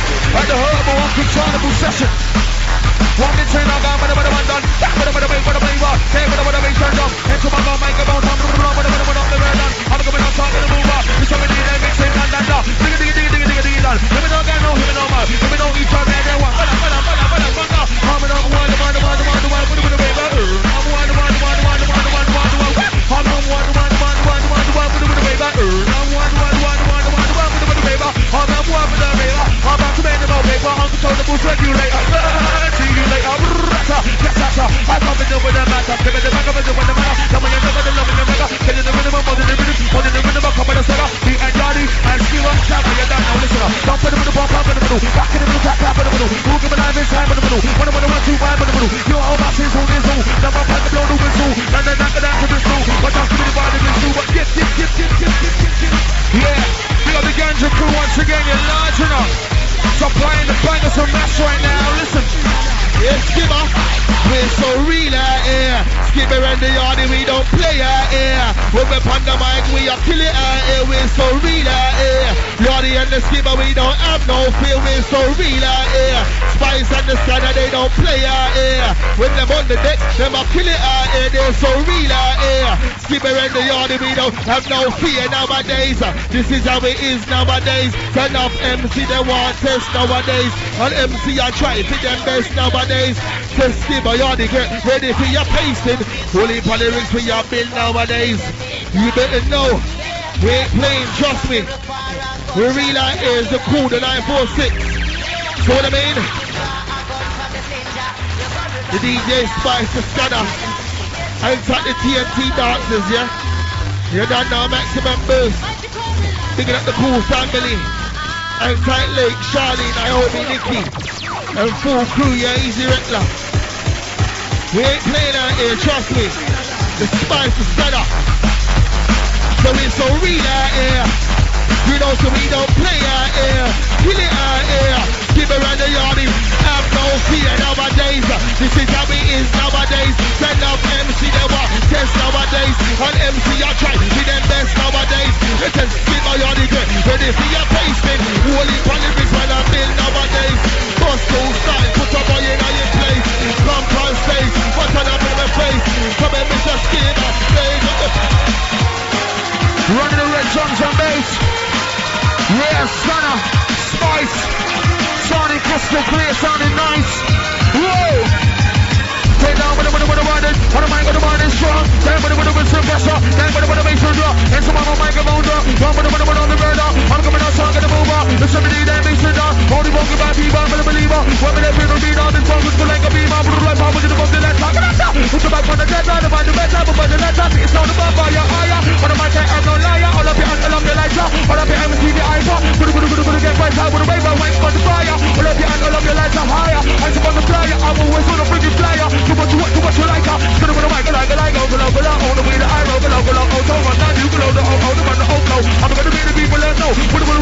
Big carnival session. One minute turn on, gone, but I'm done. But I'm make what I'm playing for. Say what I'm make turned up. Into my mouth, make a bounce. I'm gonna run, but I'm done. I'm coming out, talking to move up. It's something that makes it done. Digga, done. Let me know, get no, let me know, man. Let me know each other, then one. I'm supplying the bangers of mass right now, listen. Yeah, Skipper, we're so real out here. Skipper and the yard, we don't play out here. When we on the mic, we are kill it out here. We're so real out here. Yardy and the Skipper, we don't have no fear. We're so real out here. Spice and the Scanner, they don't play out here. When them on the deck, them are kill it out here. They're so real out here. Skipper and the Yardy, we don't have no fear nowadays. This is how it is nowadays. Turn off MC, they want test nowadays. On MC, I try to them best nowadays. Test Skipper, Yardy, get ready for your pasting. Holy lyrics for your bill nowadays. You better know. We ain't playing, trust me. We real out here is the cool, the 946. So what I mean? The DJ Spice, the Scanner. And the TNT dancers, yeah? You don't know Maximum Boost. Picking up the cool family. And Tight Lake, Charlene, Naomi, Nikki. And full crew, yeah, Easy Reckler. We ain't playing out here, trust me. The Spice, the Scanner. So we're so real out here. You know, so we don't play out here. Kill it out here. Skip around the yardy. Have no fear nowadays. This is how it is nowadays. Send up MC, they want test nowadays. On MC, I try to be them best nowadays. Listen, skip my yardy, get ready for your pasting. Holy lyrics when I'm in nowadays. Boston style, put a boy in your place. Come on stage, what's on up in my face? Come and Mr. Skinner, they got the... Running the red drums and bass. Yeah, Scanner, Spice, sounding crystal clear, sounding nice. Whoa! Take down with the riders, on the mic of the mind is strong. Then with the pressure, then with the bass drop. And some on the microphone drop. One with the on the radar. I'm coming out talking to move up. The somebody that makes it down. Only walking by people, I'm a believer. One minute people beat on this song with the like a beamer. Put the light power to the book, the left talk. Put the back on the deadline, the mind the better, but the left it's on the bar by your eye. On the mic, I'm no liar. All up your hand, all up your lights up. All up your hand, TV iPod. Put the get right out with the wave, wait for the fire. All up your hand, all up your lights up higher. I'm on the flyer, I'm always on the freaking flyer. Do what you like, huh? Gonna put a mic, like, go, on the way to Iro, go, oh, don't run down, you go, the flow. I'm gonna be the people that know. What do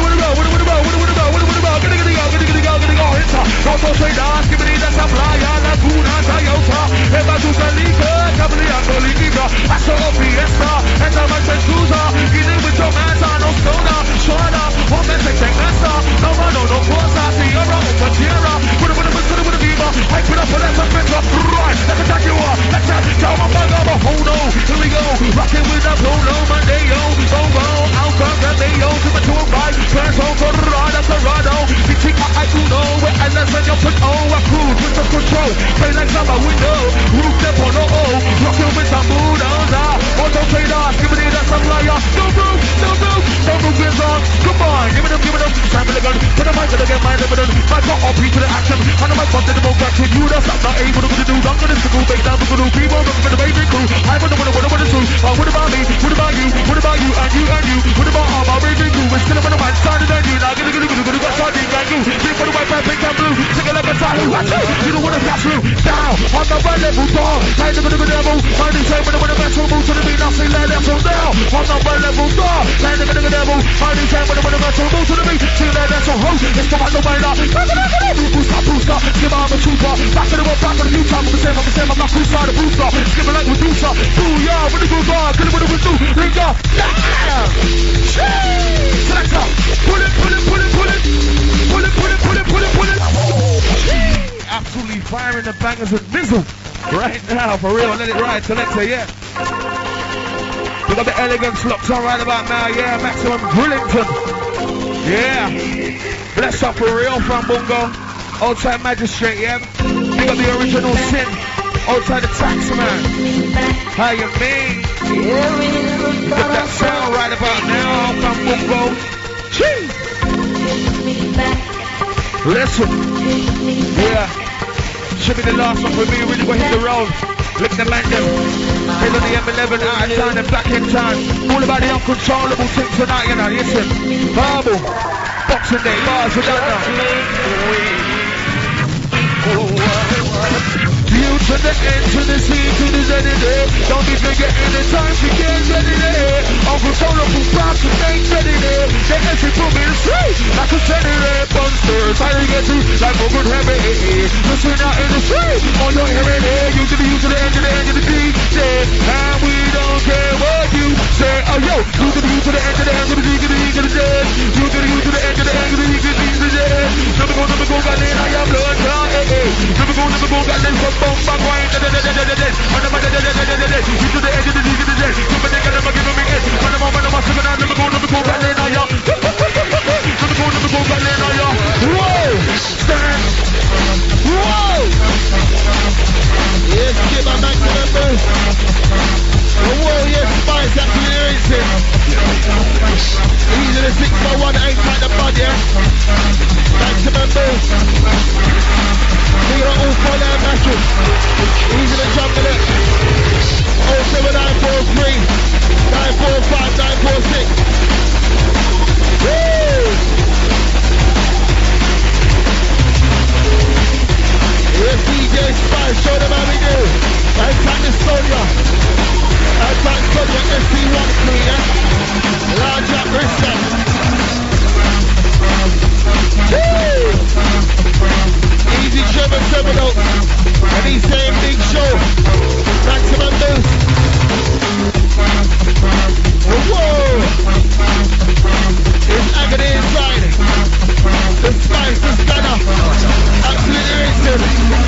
go, hits her. Don't so straight down, give me that supply, la Puna, Toyota. Eba tu Salika, Cabria, Colika, I saw a Fiesta, and I'm a Sensuza. Get in with your man's on, no soda, Shona, home and take Nessa. No, Cosa, Sierra, Tatiera. Put a diva, I put up for that Spencer. Right, let's attack you up. Let's tell my mother, oh no, here we go. Rocking with the Bruno Mondeo. Go, out of the Leo, to the tour ride. Turns over the ride of the Rado. I do know where I left when you put I cruise with the control. Play like some window. Roof step on rocking with the mood on that. Auto trader, give me the supplier. No move, is on. Come on, give me them. Time the gun. Put the mic to the game, mind the button. My got up to the action. And my front to the boat, back to you. That's not able to do. I'm gonna school, back down to the people. Looking for the baby crew. I don't know what to do. What about me? What about you? What about you? And you? What about all my baby crew? We're still on the mic, started on you. Now get you. Big for the white man, pink and blue. Sing it like a song. You don't wanna pass through. Down on the right level, door. Time to go to the devil. On the same with the metro move to the beat. Now sing that level down. On the right level, door. Time to go to the devil. On the same with the metro move to the beat. Sing that level, ho. It's the one to wind up. Booster. Skip on the trooper. Back to the future. I'm the same. I'm not cool side of booster. Skip like Medusa. Booyah, with the good bar. Get it with the link up. Selector. Pull it. firing the bangers and mizzle. Right now, for real, let it ride, selector, yeah. We got the elegance locked on right about now, yeah. Maximum Brillington. Yeah. Bless up for real from Bungo. Outside Magistrate, yeah. We got the original sin. Outside the Taxman. How you mean? Got that sound right about now from Bungo. Chee! Listen. Yeah. Should be the last one for me. Really gonna hit the road. Lick the man them. Head on the M11 out of town and back in time. All about the uncontrollable things tonight, you know. Listen. Marble. Boxing Day. Bars, we don't know. You to the end, to the C, to the Z in there. Don't be forgetting the time to get ready there. Uncontrollable props and ain't ready there. They let you put me to sleep. Like a steady there, monsters. I get you like a good heavy. Listen out in the street. On your hearing there. You to the end, to the end of the DJ. And we don't care what you say. Oh yo, you to the end, to the end, to the end of the D, to the E, to the Z. You to the end, to the end, to the end of the E, to the E, to the Z. Never go, got in, I am blood, never go, got in, from bump, back, wine, on the you to the edge of the D, to the Z. You better get them, give me it. On the moment, I'm sucking on, never go, got in, I am. Never go, got in, I am. Whoa! Stand! Whoa! Yes, give my back to the booth. Whoa, yes, Spice, that's the racing. Easy to 601, ain't like the bud, yeah? Back to the booth. We got all for that battle. Easy to jump in it. 07943 945 946. Woo! Yes, DJ Spice, show them how we do. Attack the Sonia. Attack Sonia, SC1 crew, yeah? Large up, respect. Woo! Easy Trevor 7 up. And he's saying big show. Maximum boost. Whoa! It's agony inside. The Spice, the scanner. Absolutely racing.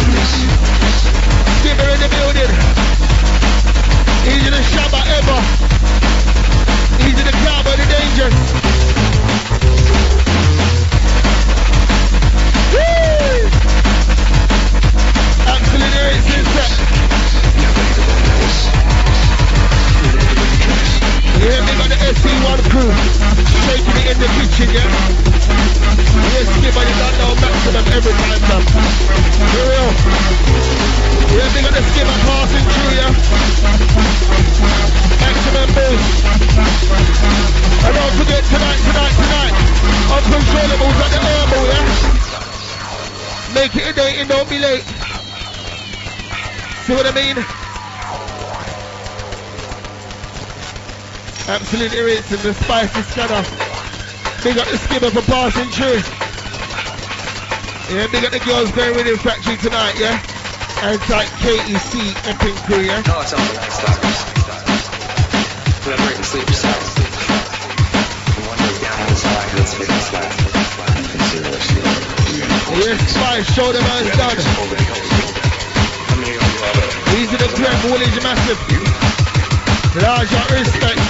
Skipper in the building. Easy the Shabba ever. Easy the cowboy, the dangerous. Woo! Absolutely racing set. Yeah, they got the SC1 crew shaking it in the kitchen, yeah? Yes, Skipper, you don't know maximum every time, man. For real. Yeah, they got the Skipper passing through, yeah? Maximum boost. And don't forget tonight. Uncontrollables at the elbow, yeah? Make it a day and don't be late. See what I mean? Absolute irritating, the Spicy scanner. Big up the Skipper for passing through. Yeah, big up the girls going with him factory tonight, yeah? And like KEC Epping crew, yeah? No, it's on the night stalkers. Remember to sleep yourself. And one day down inside, let's hit this life. Yes, Spice, show them how it's done. These are the Clem, Woolage Massive. Large out respect.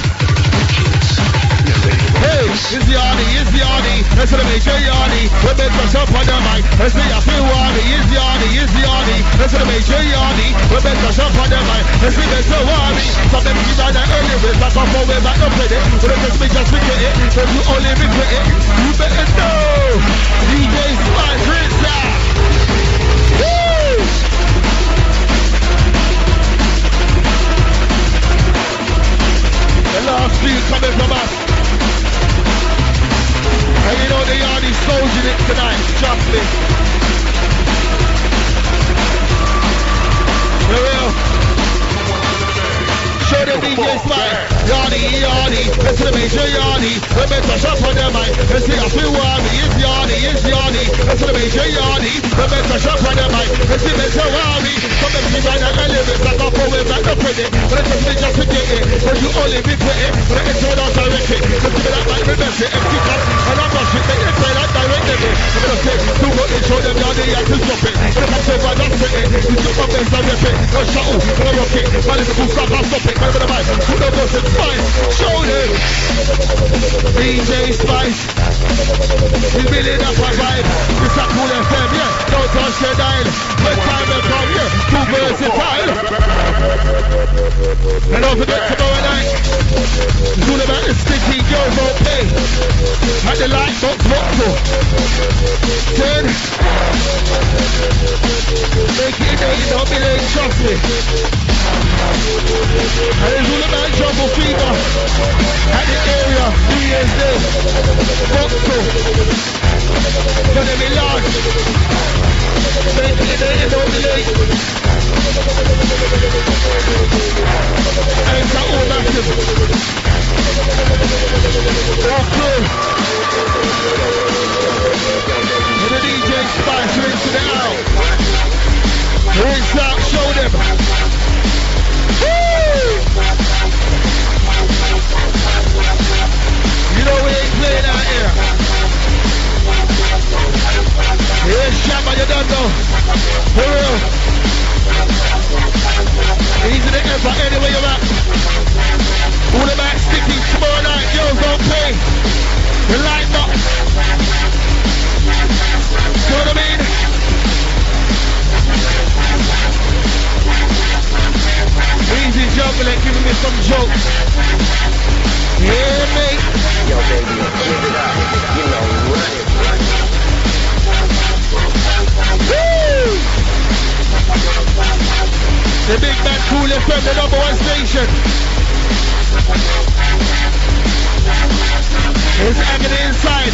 Hey, it's the Arnie. That's what I make Yarny. When they touch up on the mic, I say I feel Arnie. It's the Arnie. That's what I make Yarny. When they touch up on the mic, I say that's so Arnie. Some them keep on the early race, back up over, back up with it. But it just me just forget it. But you only regret it. You better know. DJ Spice, rinse out. Woo! The last few coming from us. And you know the Yardy's soldiering it tonight, trust me. For real. Show them DJ Spice. Yardy. Let's the major Yardy. When they touch up on the mic, let's see I feel Warmy. It's Yardy. Let's the major Yardy. When they touch up on the mic, let's see Mr. Warmy. Some of you right now can live it, back up over, back up with it. But it's just forget it. But you only be pretty. But it's all out direct it. Just give it up like we mess it. MC Cup. And I'm not shit, they say that direct it. I'm gonna say, do what they show them Yardy. you have to stop it. Step up over, that's it. You took my best, I rip it. No shuttle, no rocket. My little boots, I can't stop it. Man, with the mic, put the boss in Spice. Show them. DJ Spice. He's building up a vibe. It's a cool FM, yeah. Don't touch the dial. When time will come, yeah. Too versatile. And don't forget tomorrow night. It's all about the sticky girls won't pay. At the light box voxel. 10. Make it 8, don't be late, trust me. And it's all about jungle fever. At the area, New Year's Day. Voxel. Gonna be large. Make it 8, don't be late. And it's all massive. Voxel. And the DJ Spice, rinsing it out. Rinse out, show them. Woo! You know we ain't playing out here. Here's Shabba, you don't know. For real. Easy to ever, anywhere you're at. All about sticky tomorrow night, girls don't play. We light up. You know what I mean? Easy juggling, giving me some jokes. Yeah, mate. Yo, baby, give it up. You know, run it. Woo! The Big Man Cool FM, the #1 station. It's agony inside.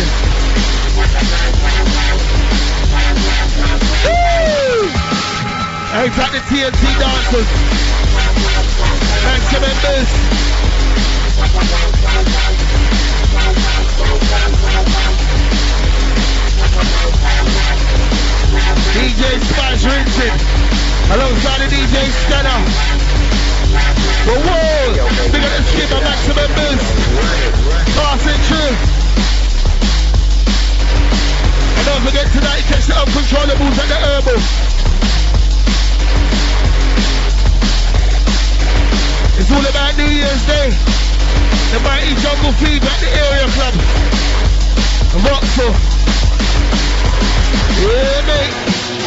Woo! Ain't that the TNT dancers? Maximum members. DJ Spice rinsing alongside the DJ Scanner. But whoa, big up the skipper, Maximum members. Passing through. And don't forget tonight, catch the uncontrollables at the herbal. It's all about New Year's Day. The mighty jungle fever at the area club. Voxel. Yeah, mate.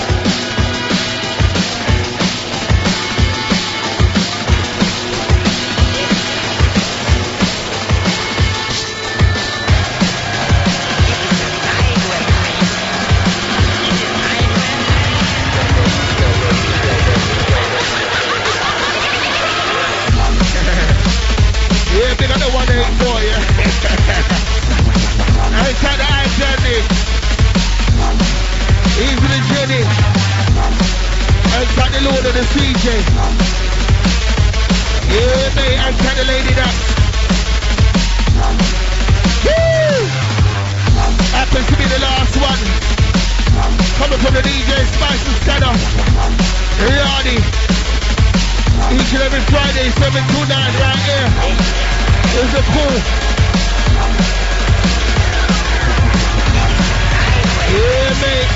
Yeah, big up the 184, yeah. I tried the eye journey. Easy the Jenny. Outside the Lord of the CJ. Yeah, mate, outside the lady that. Woo! Happens to be the last one. Coming from the DJ Spice and Scanner. Riani. Each and every Friday, 7 to 9, right here. It's a pool. Yeah, mate.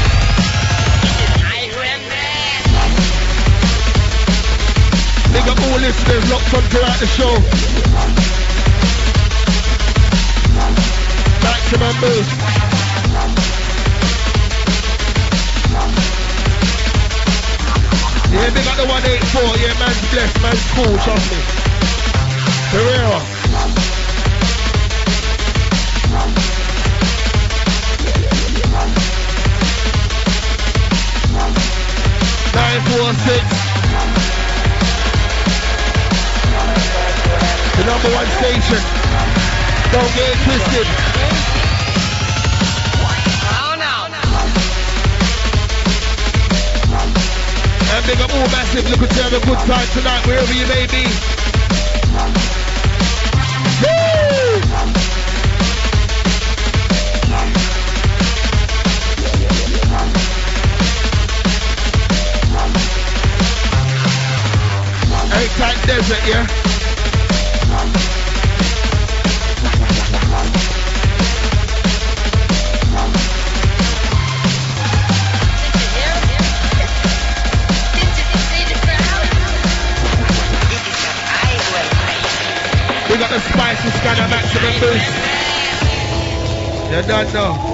Big up all listeners locked on throughout the show. Maximum boost. Yeah, big up the 184. Yeah, man's blessed, man's cool, trust me. For real. The #1 station. Don't get it twisted. And big up all massive, looking to have a good time tonight, wherever you may be. Woo! Tight desert, yeah? by Maximum Boost. You don't know.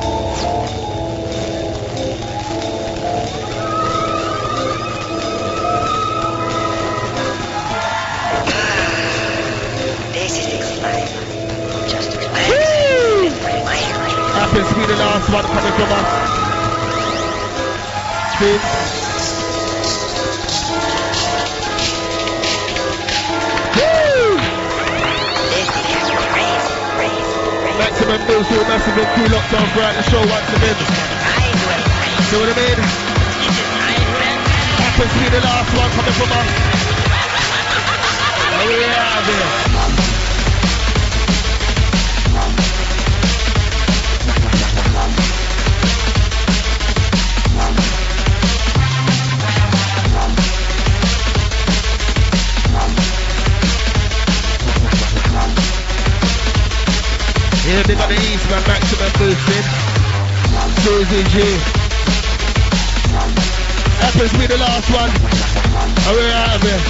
Happens to be the last one coming from us. Spin. Woo! Maximum Boost, all massive and crew locked on throughout the show once again. See what I mean? Happens to be the last one coming from us. Oh yeah, there. Yeah, they got the Eastman Maximum Boosting. Susie G. Happens to be the last one. Oh, we're out of here.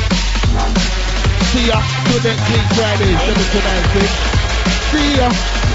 See ya. Till next week, Friday, 7 to 9. See ya.